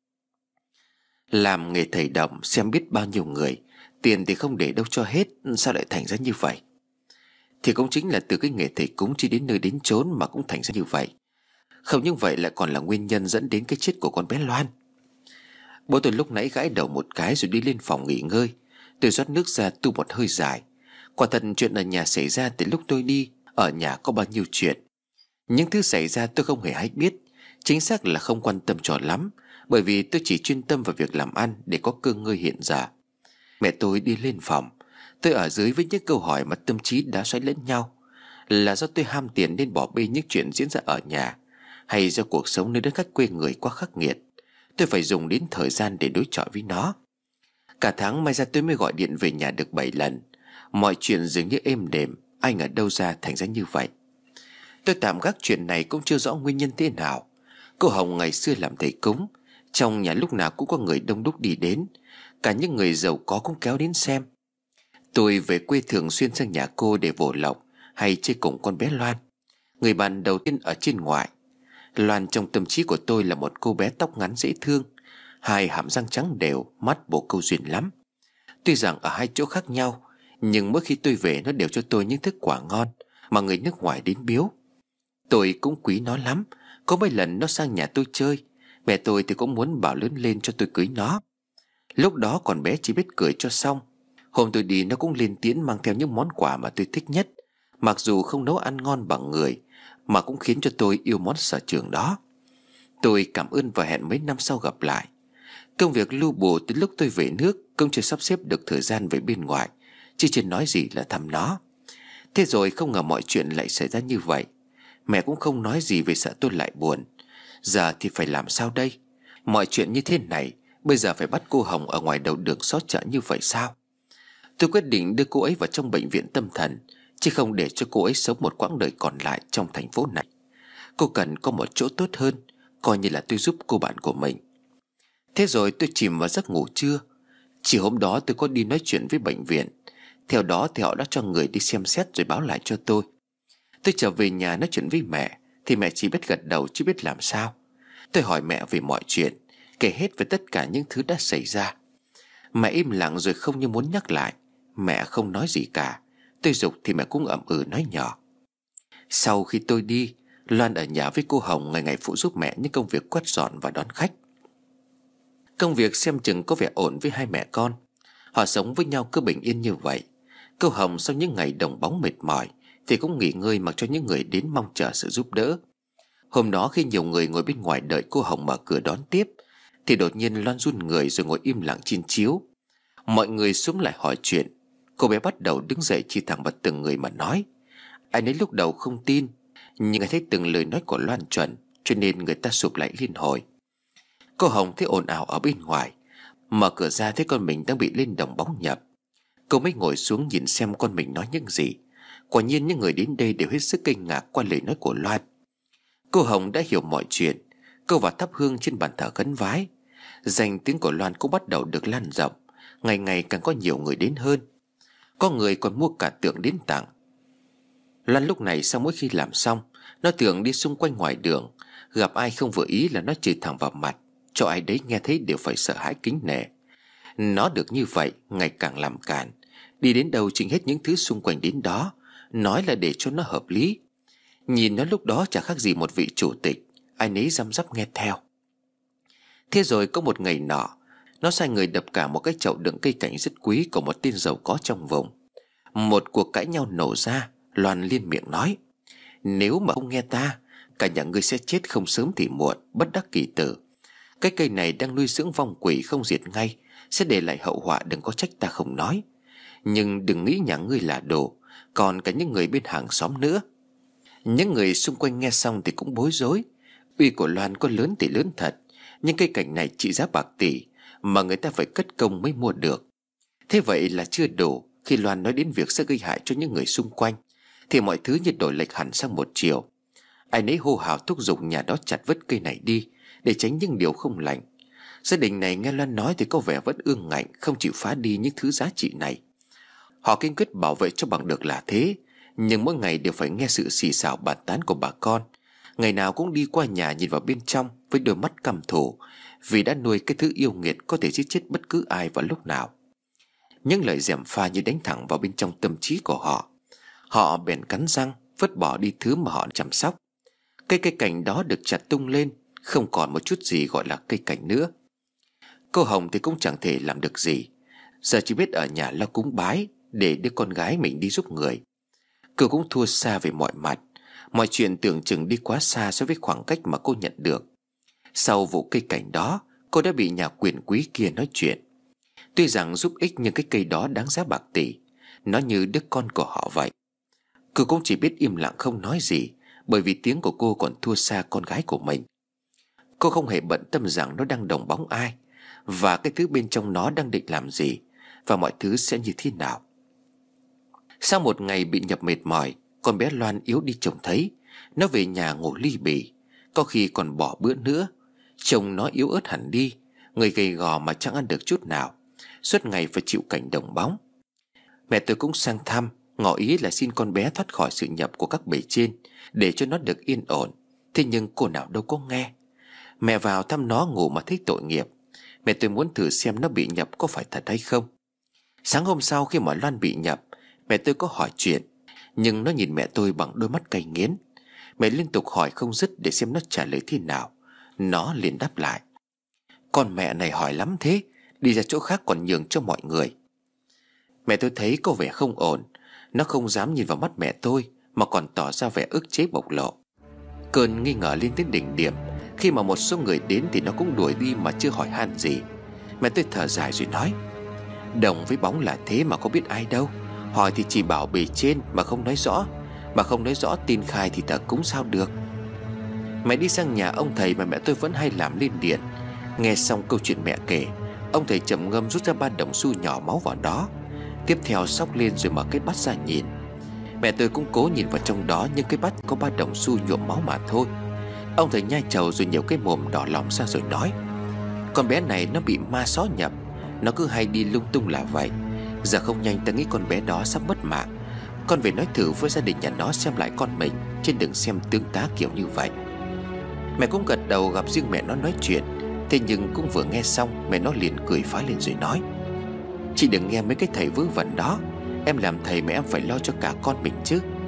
"Làm nghề thầy đồng xem biết bao nhiêu người, tiền thì không để đâu cho hết, sao lại thành ra như vậy?" "Thì cũng chính là từ cái nghề thầy cúng chỉ đến nơi đến chốn mà cũng thành ra như vậy. Không những vậy lại còn là nguyên nhân dẫn đến cái chết của con bé Loan." Bố tôi lúc nãy gãi đầu một cái rồi đi lên phòng nghỉ ngơi. Tôi rót nước ra tu một hơi dài. Quả thật chuyện ở nhà xảy ra từ lúc tôi đi. Ở nhà có bao nhiêu chuyện. Những thứ xảy ra tôi không hề hay biết. Chính xác là không quan tâm cho lắm, bởi vì tôi chỉ chuyên tâm vào việc làm ăn để có cơ ngơi hiện giờ. Mẹ tôi đi lên phòng. Tôi ở dưới với những câu hỏi mà tâm trí đã xoáy lẫn nhau. Là do tôi ham tiền nên bỏ bê những chuyện diễn ra ở nhà, hay do cuộc sống nơi đất khách quê người quá khắc nghiệt, tôi phải dùng đến thời gian để đối chọi với nó. Cả tháng may ra tôi mới gọi điện về nhà được 7 lần. Mọi chuyện dường như êm đềm. Ai ngờ đâu ra thành ra như vậy. Tôi tạm gác chuyện này cũng chưa rõ nguyên nhân thế nào. Cô Hồng ngày xưa làm thầy cúng, trong nhà lúc nào cũng có người đông đúc đi đến. Cả những người giàu có cũng kéo đến xem. Tôi về quê thường xuyên sang nhà cô để vồ lộc hay chơi cùng con bé Loan, người bạn đầu tiên ở trên ngoại. Loan trong tâm trí của tôi là một cô bé tóc ngắn dễ thương, hai hàm răng trắng đều, mắt bồ câu duyên lắm. Tuy rằng ở hai chỗ khác nhau, nhưng mỗi khi tôi về nó đều cho tôi những thức quả ngon mà người nước ngoài đến biếu. Tôi cũng quý nó lắm. Có mấy lần nó sang nhà tôi chơi, mẹ tôi thì cũng muốn bảo lớn lên cho tôi cưới nó. Lúc đó còn bé chỉ biết cười cho xong. Hôm tôi đi nó cũng lên tiếng mang theo những món quà mà tôi thích nhất. Mặc dù không nấu ăn ngon bằng người, mà cũng khiến cho tôi yêu món sở trường đó. Tôi cảm ơn và hẹn mấy năm sau gặp lại. Công việc lu bù từ lúc tôi về nước cũng chưa sắp xếp được thời gian về bên ngoài, chứ chưa nói gì là thăm nó. Thế rồi không ngờ mọi chuyện lại xảy ra như vậy. Mẹ cũng không nói gì vì sợ tôi lại buồn. Giờ thì phải làm sao đây? Mọi chuyện như thế này, bây giờ phải bắt cô Hồng ở ngoài đầu đường xó chợ như vậy sao? Tôi quyết định đưa cô ấy vào trong bệnh viện tâm thần, chứ không để cho cô ấy sống một quãng đời còn lại trong thành phố này. Cô cần có một chỗ tốt hơn, coi như là tôi giúp cô bạn của mình. Thế rồi tôi chìm vào giấc ngủ trưa. Chỉ hôm đó tôi có đi nói chuyện với bệnh viện. Theo đó thì họ đã cho người đi xem xét rồi báo lại cho tôi. Tôi trở về nhà nói chuyện với mẹ thì mẹ chỉ biết gật đầu chứ biết làm sao. Tôi hỏi mẹ về mọi chuyện, kể hết về tất cả những thứ đã xảy ra. Mẹ im lặng rồi không như muốn nhắc lại. Mẹ không nói gì cả. Tôi giục thì mẹ cũng ậm ừ nói nhỏ: Sau khi tôi đi, Loan ở nhà với cô Hồng ngày ngày phụ giúp mẹ những công việc quét dọn và đón khách. Công việc xem chừng có vẻ ổn với hai mẹ con. Họ sống với nhau cứ bình yên như vậy. Cô Hồng sau những ngày đồng bóng mệt mỏi thì cũng nghỉ ngơi mặc cho những người đến mong chờ sự giúp đỡ. Hôm đó khi nhiều người ngồi bên ngoài đợi cô Hồng mở cửa đón tiếp thì đột nhiên Loan run người rồi ngồi im lặng trên chiếu. Mọi người xuống lại hỏi chuyện. Cô bé bắt đầu đứng dậy chỉ thẳng vào từng người mà nói. Anh ấy lúc đầu không tin, nhưng nghe thấy từng lời nói của Loan chuẩn, cho nên người ta sụp lại liên hồi. Cô Hồng thấy ồn ào ở bên ngoài, mở cửa ra thấy con mình đang bị lên đồng bóng nhập. Cô mới ngồi xuống nhìn xem con mình nói những gì. Quả nhiên những người đến đây đều hết sức kinh ngạc qua lời nói của Loan. Cô Hồng đã hiểu mọi chuyện. Cô vào thắp hương trên bàn thờ khấn vái. Danh tiếng của Loan cũng bắt đầu được lan rộng. Ngày ngày càng có nhiều người đến hơn. Có người còn mua cả tượng đến tặng. Loan lúc này sau mỗi khi làm xong, nó thường đi xung quanh ngoài đường. Gặp ai không vừa ý là nó chửi thẳng vào mặt, cho ai đấy nghe thấy đều phải sợ hãi kính nể. Nó được như vậy ngày càng làm càn. Đi đến đâu chỉnh hết những thứ xung quanh đến đó, nói là để cho nó hợp lý. Nhìn nó lúc đó chả khác gì một vị chủ tịch, ai nấy răm rắp nghe theo. Thế rồi có một ngày nọ, nó sai người đập cả một cái chậu đựng cây cảnh rất quý của một tên giàu có trong vùng. Một cuộc cãi nhau nổ ra. Loan liên miệng nói, nếu mà không nghe ta, cả nhà ngươi sẽ chết không sớm thì muộn, bất đắc kỳ tử. Cái cây này đang nuôi dưỡng vong quỷ không diệt ngay, sẽ để lại hậu họa, đừng có trách ta không nói. Nhưng đừng nghĩ nhà ngươi là đồ, còn cả những người bên hàng xóm nữa. Những người xung quanh nghe xong thì cũng bối rối. Uy của Loan có lớn thì lớn thật, nhưng cây cảnh này trị giá bạc tỷ, mà người ta phải cất công mới mua được. Thế vậy là chưa đủ. Khi Loan nói đến việc sẽ gây hại cho những người xung quanh thì mọi thứ như đổi lệch hẳn sang một chiều. Ai nấy hô hào thúc giục nhà đó chặt vứt cây này đi, để tránh những điều không lành. Gia đình này nghe Loan nói thì có vẻ vẫn ương ngạnh, không chịu phá đi những thứ giá trị này. Họ kiên quyết bảo vệ cho bằng được là thế, nhưng mỗi ngày đều phải nghe sự xì xào bàn tán của bà con. Ngày nào cũng đi qua nhà nhìn vào bên trong với đôi mắt căm thù, vì đã nuôi cái thứ yêu nghiệt có thể giết chết bất cứ ai vào lúc nào. Những lời gièm pha như đánh thẳng vào bên trong tâm trí của họ. Họ bèn cắn răng vứt bỏ đi thứ mà họ chăm sóc. Cây cảnh đó được chặt tung lên, không còn một chút gì gọi là cây cảnh nữa. Cô Hồng thì cũng chẳng thể làm được gì, giờ chỉ biết ở nhà lo cúng bái để đưa con gái mình đi giúp người. Cô cũng thua xa về mọi mặt. Mọi chuyện tưởng chừng đi quá xa so với khoảng cách mà cô nhận được. Sau vụ cây cảnh đó, cô đã bị nhà quyền quý kia nói chuyện. Tuy rằng giúp ích nhưng cái cây đó đáng giá bạc tỷ, nó như đứa con của họ vậy. Cô cũng chỉ biết im lặng không nói gì, bởi vì tiếng của cô còn thua xa con gái của mình. Cô không hề bận tâm rằng nó đang đồng bóng ai, và cái thứ bên trong nó đang định làm gì, và mọi thứ sẽ như thế nào. Sau một ngày bị nhập mệt mỏi, con bé Loan yếu đi trông thấy. Nó về nhà ngủ ly bì, có khi còn bỏ bữa nữa. Chồng nó yếu ớt hẳn đi, người gầy gò mà chẳng ăn được chút nào, suốt ngày phải chịu cảnh đồng bóng. Mẹ tôi cũng sang thăm, ngỏ ý là xin con bé thoát khỏi sự nhập của các bề trên, để cho nó được yên ổn. Thế nhưng cô nào đâu có nghe. Mẹ vào thăm nó ngủ mà thấy tội nghiệp. Mẹ tôi muốn thử xem nó bị nhập có phải thật hay không. Sáng hôm sau khi mà Loan bị nhập, mẹ tôi có hỏi chuyện, nhưng nó nhìn mẹ tôi bằng đôi mắt cay nghiến. Mẹ liên tục hỏi không dứt để xem nó trả lời thế nào. Nó liền đáp lại, con mẹ này hỏi lắm thế, đi ra chỗ khác còn nhường cho mọi người. Mẹ tôi thấy có vẻ không ổn. Nó không dám nhìn vào mắt mẹ tôi, mà còn tỏ ra vẻ ức chế bộc lộ. Cơn nghi ngờ lên đến đỉnh điểm. Khi mà một số người đến thì nó cũng đuổi đi mà chưa hỏi han gì. Mẹ tôi thở dài rồi nói, đồng với bóng là thế mà có biết ai đâu. Hỏi thì chỉ bảo bề trên mà không nói rõ. Mà không nói rõ tin khai thì thờ cúng sao được. Mẹ đi sang nhà ông thầy mà mẹ tôi vẫn hay làm lên điện. Nghe xong câu chuyện mẹ kể, ông thầy trầm ngâm rút ra 3 đồng xu nhỏ máu vào đó. Tiếp theo xóc lên rồi mở cái bát ra nhìn. Mẹ tôi cũng cố nhìn vào trong đó, nhưng cái bát có 3 đồng xu nhuộm máu mà thôi. Ông thầy nhai trầu rồi nhiều cái mồm đỏ lòng ra rồi nói, con bé này nó bị ma xó nhập. Nó cứ hay đi lung tung là vậy. Giờ không nhanh ta nghĩ con bé đó sắp mất mạng. Con về nói thử với gia đình nhà nó xem lại con mình, chứ đừng xem tướng tá kiểu như vậy. Mẹ cũng gật đầu, gặp riêng mẹ nó nói chuyện. Thế nhưng cũng vừa nghe xong, mẹ nó liền cười phá lên rồi nói, chị đừng nghe mấy cái thầy vớ vẩn đó. Em làm thầy mà em phải lo cho cả con mình chứ.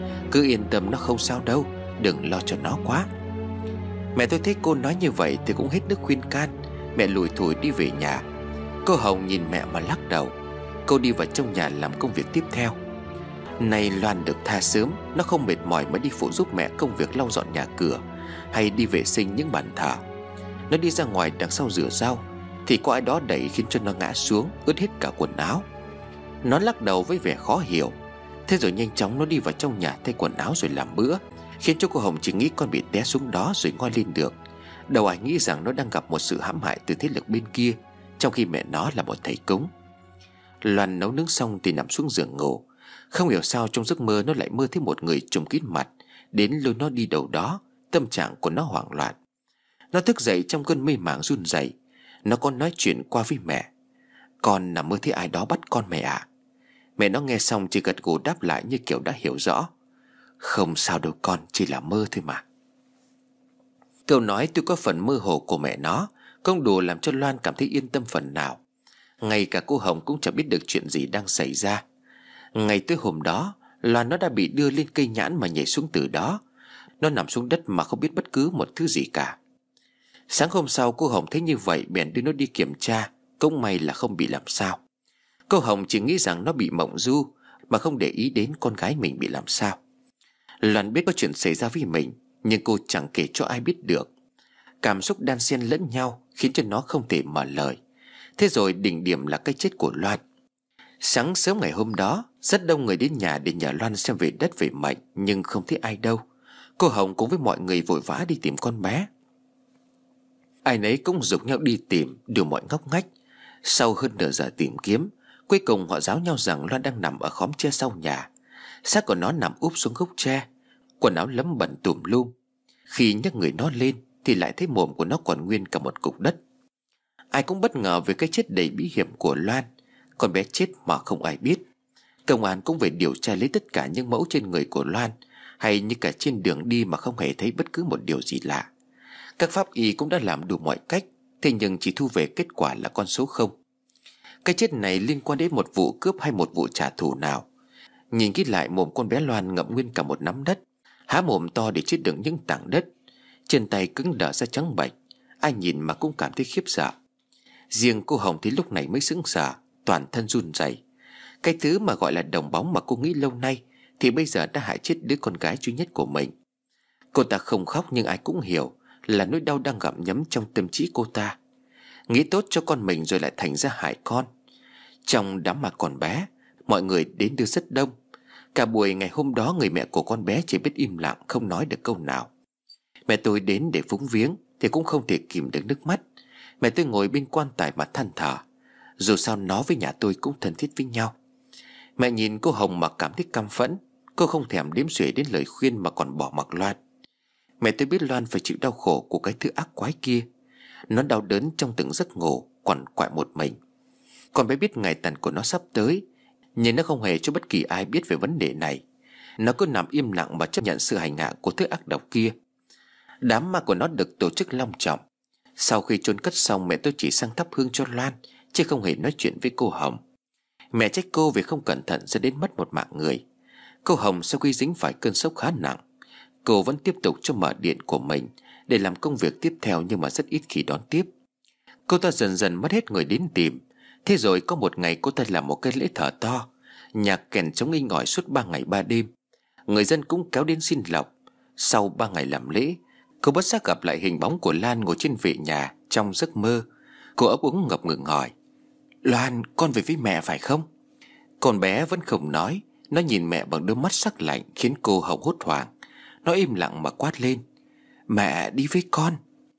Cứ yên tâm, nó không sao đâu, đừng lo cho nó quá. Mẹ tôi thấy cô nói như vậy thì cũng hết nước khuyên can. Mẹ lủi thủi đi về nhà. Cô Hồng nhìn mẹ mà lắc đầu. Cô đi vào trong nhà làm công việc tiếp theo. Nay Loan được tha sớm, nó không mệt mỏi mà đi phụ giúp mẹ công việc lau dọn nhà cửa hay đi vệ sinh những bàn thờ. Nó đi ra ngoài đằng sau rửa rau thì có ai đó đẩy khiến cho nó ngã xuống, ướt hết cả quần áo. Nó lắc đầu với vẻ khó hiểu. Thế rồi nhanh chóng nó đi vào trong nhà thay quần áo rồi làm bữa, khiến cho cô Hồng chỉ nghĩ con bị té xuống đó rồi ngoi lên được. Đâu ai nghĩ rằng nó đang gặp một sự hãm hại từ thế lực bên kia, trong khi mẹ nó là một thầy cúng. Loan nấu nướng xong thì nằm xuống giường ngủ. Không hiểu sao trong giấc mơ nó lại mơ thấy một người trùm kín mặt đến lôi nó đi đâu đó. Tâm trạng của nó hoảng loạn. Nó thức dậy trong cơn mê màng run rẩy. Nó có nói chuyện qua với mẹ. Con nằm mơ thấy ai đó bắt con mẹ à? Mẹ nó nghe xong chỉ gật gù đáp lại như kiểu đã hiểu rõ. Không sao đâu con, chỉ là mơ thôi mà. Câu nói tuy có phần mơ hồ của mẹ nó không đủ làm cho Loan cảm thấy yên tâm phần nào. Ngay cả cô Hồng cũng chẳng biết được chuyện gì đang xảy ra. Ngày tới hôm đó, Loan nó đã bị đưa lên cây nhãn mà nhảy xuống từ đó. Nó nằm xuống đất mà không biết bất cứ một thứ gì cả. Sáng hôm sau cô Hồng thấy như vậy bèn đưa nó đi kiểm tra. Cũng may là không bị làm sao. Cô Hồng chỉ nghĩ rằng nó bị mộng du, mà không để ý đến con gái mình bị làm sao. Loan biết có chuyện xảy ra với mình, nhưng cô chẳng kể cho ai biết được. Cảm xúc đan xen lẫn nhau khiến cho nó không thể mở lời. Thế rồi đỉnh điểm là cái chết của Loan. Sáng sớm ngày hôm đó, rất đông người đến nhà để nhờ Loan xem về đất về mệnh, nhưng không thấy ai đâu. Cô Hồng cùng với mọi người vội vã đi tìm con bé. Ai nấy cũng giục nhau đi tìm đủ mọi ngóc ngách. Sau hơn nửa giờ tìm kiếm, cuối cùng họ giáo nhau rằng Loan đang nằm ở khóm tre sau nhà. Xác của nó nằm úp xuống gốc tre, quần áo lấm bẩn tùm lum. Khi nhấc người nó lên thì lại thấy mồm của nó còn nguyên cả một cục đất. Ai cũng bất ngờ về cái chết đầy bí hiểm của Loan. Con bé chết mà không ai biết. Công an cũng về điều tra lấy tất cả những mẫu trên người của Loan, hay như cả trên đường đi mà không hề thấy bất cứ một điều gì lạ. Các pháp y cũng đã làm đủ mọi cách, thế nhưng chỉ thu về kết quả là con số 0. Cái chết này liên quan đến một vụ cướp hay một vụ trả thù nào? Nhìn kỹ lại, mồm con bé Loan ngậm nguyên cả một nắm đất, há mồm to để chứa đựng những tảng đất. Chân tay cứng đờ ra trắng bệch, ai nhìn mà cũng cảm thấy khiếp sợ. Riêng cô Hồng thì lúc này mới sững sờ, toàn thân run rẩy. Cái thứ mà gọi là đồng bóng mà cô nghĩ lâu nay thì bây giờ đã hại chết đứa con gái duy nhất của mình. Cô ta không khóc nhưng ai cũng hiểu là nỗi đau đang gặm nhấm trong tâm trí cô ta. Nghĩ tốt cho con mình rồi lại thành ra hại con. Trong đám ma còn bé, mọi người đến đưa rất đông. Cả buổi ngày hôm đó người mẹ của con bé chỉ biết im lặng, không nói được câu nào. Mẹ tôi đến để phúng viếng thì cũng không thể kìm được nước mắt. Mẹ tôi ngồi bên quan tài mà than thở. Dù sao nó với nhà tôi cũng thân thiết với nhau. Mẹ nhìn cô Hồng mà cảm thấy căm phẫn. Cô không thèm đếm xuể đến lời khuyên mà còn bỏ mặc Loan. Mẹ tôi biết Loan phải chịu đau khổ của cái thứ ác quái kia. Nó đau đớn trong từng giấc ngủ, quằn quại một mình. Con bé biết ngày tàn của nó sắp tới, nhưng nó không hề cho bất kỳ ai biết về vấn đề này. Nó cứ nằm im lặng mà chấp nhận sự hành hạ của thứ ác độc kia. Đám ma của nó được tổ chức long trọng. Sau khi chôn cất xong, mẹ tôi chỉ sang thắp hương cho Loan, chứ không hề nói chuyện với cô Hồng. Mẹ trách cô vì không cẩn thận dẫn đến mất một mạng người. Cô Hồng sau khi dính phải cơn sốc khá nặng, cô vẫn tiếp tục cho mở điện của mình để làm công việc tiếp theo, nhưng mà rất ít khi đón tiếp. Cô ta dần dần mất hết người đến tìm. Thế rồi có một ngày cô ta làm một cái lễ thờ to, nhạc kèn trống inh ỏi suốt 3 ngày 3 đêm. Người dân cũng kéo đến xin lộc. Sau 3 ngày làm lễ, cô bất giác gặp lại hình bóng của Lan ngồi trên vệ nhà trong giấc mơ. Cô ấp úng ngập ngừng hỏi: Loan, con về với mẹ phải không? Con bé vẫn không nói. Nó nhìn mẹ bằng đôi mắt sắc lạnh khiến cô Hồng hốt hoảng. Nó im lặng mà quát lên: Mẹ đi với con.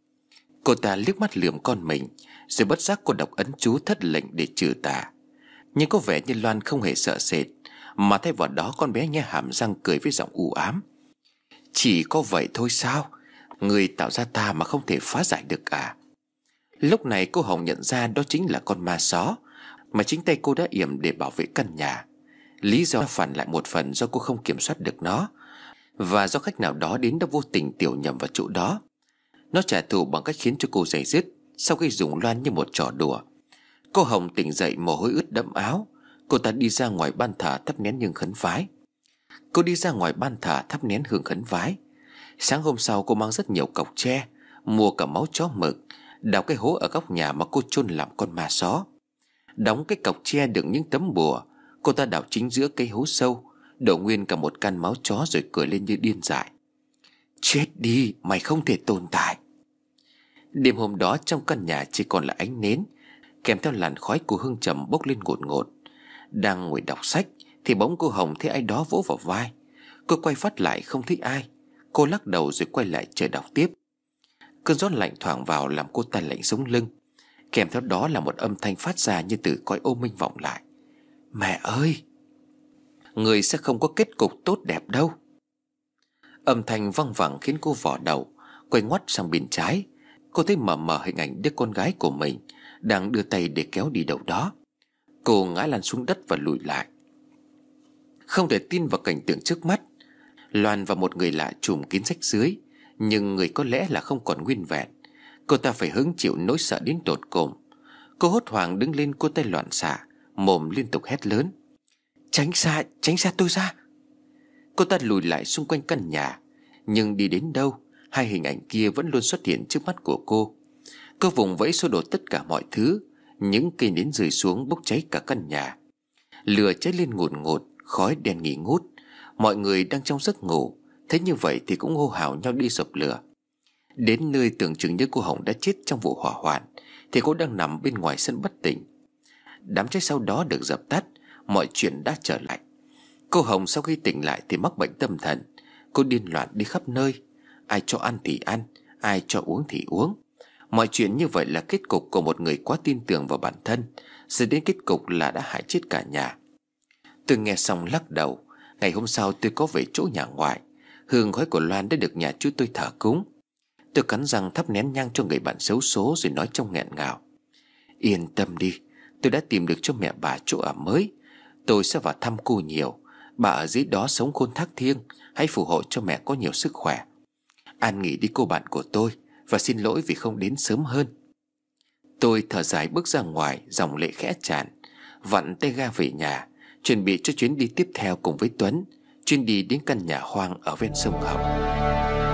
Cô ta liếc mắt lườm con mình, rồi bất giác cô đọc ấn chú thất lệnh để trừ tà. Nhưng có vẻ như Loan không hề sợ sệt, mà thay vào đó con bé nhe hàm răng cười với giọng u ám: Chỉ có vậy thôi sao? Người tạo ra ta mà không thể phá giải được à? Lúc này cô Hồng nhận ra đó chính là con ma só mà chính tay cô đã yểm để bảo vệ căn nhà. Lý do phản lại một phần do cô không kiểm soát được nó, và do khách nào đó đến đã vô tình tiểu nhầm vào chỗ đó. Nó trả thù bằng cách khiến cho cô giày dứt, sau khi dùng Loan như một trò đùa. Cô Hồng tỉnh dậy mồ hôi ướt đẫm áo. Cô ta đi ra ngoài ban thờ thắp nén nhang khấn vái. Cô đi ra ngoài ban thờ thắp nén hương khấn vái. Sáng hôm sau cô mang rất nhiều cọc tre, mua cả máu chó mực, đào cái hố ở góc nhà mà cô chôn làm con ma só. Đóng cái cọc tre đựng những tấm bùa, cô ta đào chính giữa cây hố sâu, đổ nguyên cả một can máu chó rồi cười lên như điên dại. Chết đi, mày không thể tồn tại. Đêm hôm đó trong căn nhà chỉ còn là ánh nến, kèm theo làn khói của hương trầm bốc lên ngột ngột. Đang ngồi đọc sách thì bỗng cô Hồng thấy ai đó vỗ vào vai. Cô quay phát lại không thấy ai. Cô lắc đầu rồi quay lại chờ đọc tiếp. Cơn gió lạnh thoảng vào làm cô ta lạnh sống lưng. Kèm theo đó là một âm thanh phát ra như từ cõi ô minh vọng lại. Mẹ ơi, người sẽ không có kết cục tốt đẹp đâu. Âm thanh văng vẳng khiến cô vò đầu, quay ngoắt sang bên trái. Cô thấy mờ mờ hình ảnh đứa con gái của mình đang đưa tay để kéo đi đâu đó. Cô ngã lăn xuống đất và lùi lại. Không thể tin vào cảnh tượng trước mắt. Loan và một người lạ trùm kín rách dưới, nhưng người có lẽ là không còn nguyên vẹn. Cô ta phải hứng chịu nỗi sợ đến tột cùng. Cô hốt hoảng đứng lên, cô tay loạn xạ, mồm liên tục hét lớn. Tránh xa tôi ra. Cô ta lùi lại xung quanh căn nhà, nhưng đi đến đâu hai hình ảnh kia vẫn luôn xuất hiện trước mắt của cô. Cô vùng vẫy xô đổ tất cả mọi thứ. Những cây nến rơi xuống bốc cháy cả căn nhà. Lửa cháy lên ngùn ngụt, khói đen nghỉ ngút. Mọi người đang trong giấc ngủ, thấy như vậy thì cũng hô hào nhau đi dập lửa. Đến nơi tưởng chừng như cô Hồng đã chết trong vụ hỏa hoạn thì cô đang nằm bên ngoài sân bất tỉnh. Đám cháy sau đó được dập tắt, mọi chuyện đã trở lại. Cô Hồng sau khi tỉnh lại thì mắc bệnh tâm thần. Cô điên loạn đi khắp nơi, ai cho ăn thì ăn, ai cho uống thì uống. Mọi chuyện như vậy là kết cục của một người quá tin tưởng vào bản thân, rồi đến kết cục là đã hại chết cả nhà. Tôi nghe xong lắc đầu. Ngày hôm sau tôi có về chỗ nhà ngoại. Hương khói của Loan đã được nhà chú tôi thờ cúng. Tôi cắn răng thắp nén nhang cho người bạn xấu số rồi nói trong nghẹn ngào. Yên tâm đi, tôi đã tìm được cho mẹ bà chỗ ở mới. Tôi sẽ vào thăm cô nhiều. Bà ở dưới đó sống khôn thác thiêng. Hãy phù hộ cho mẹ có nhiều sức khỏe. An nghỉ đi cô bạn của tôi, và xin lỗi vì không đến sớm hơn. Tôi thở dài bước ra ngoài, dòng lệ khẽ tràn, vặn tay ga về nhà, chuẩn bị cho chuyến đi tiếp theo cùng với Tuấn, chuyến đi đến căn nhà hoang ở ven sông Hồng.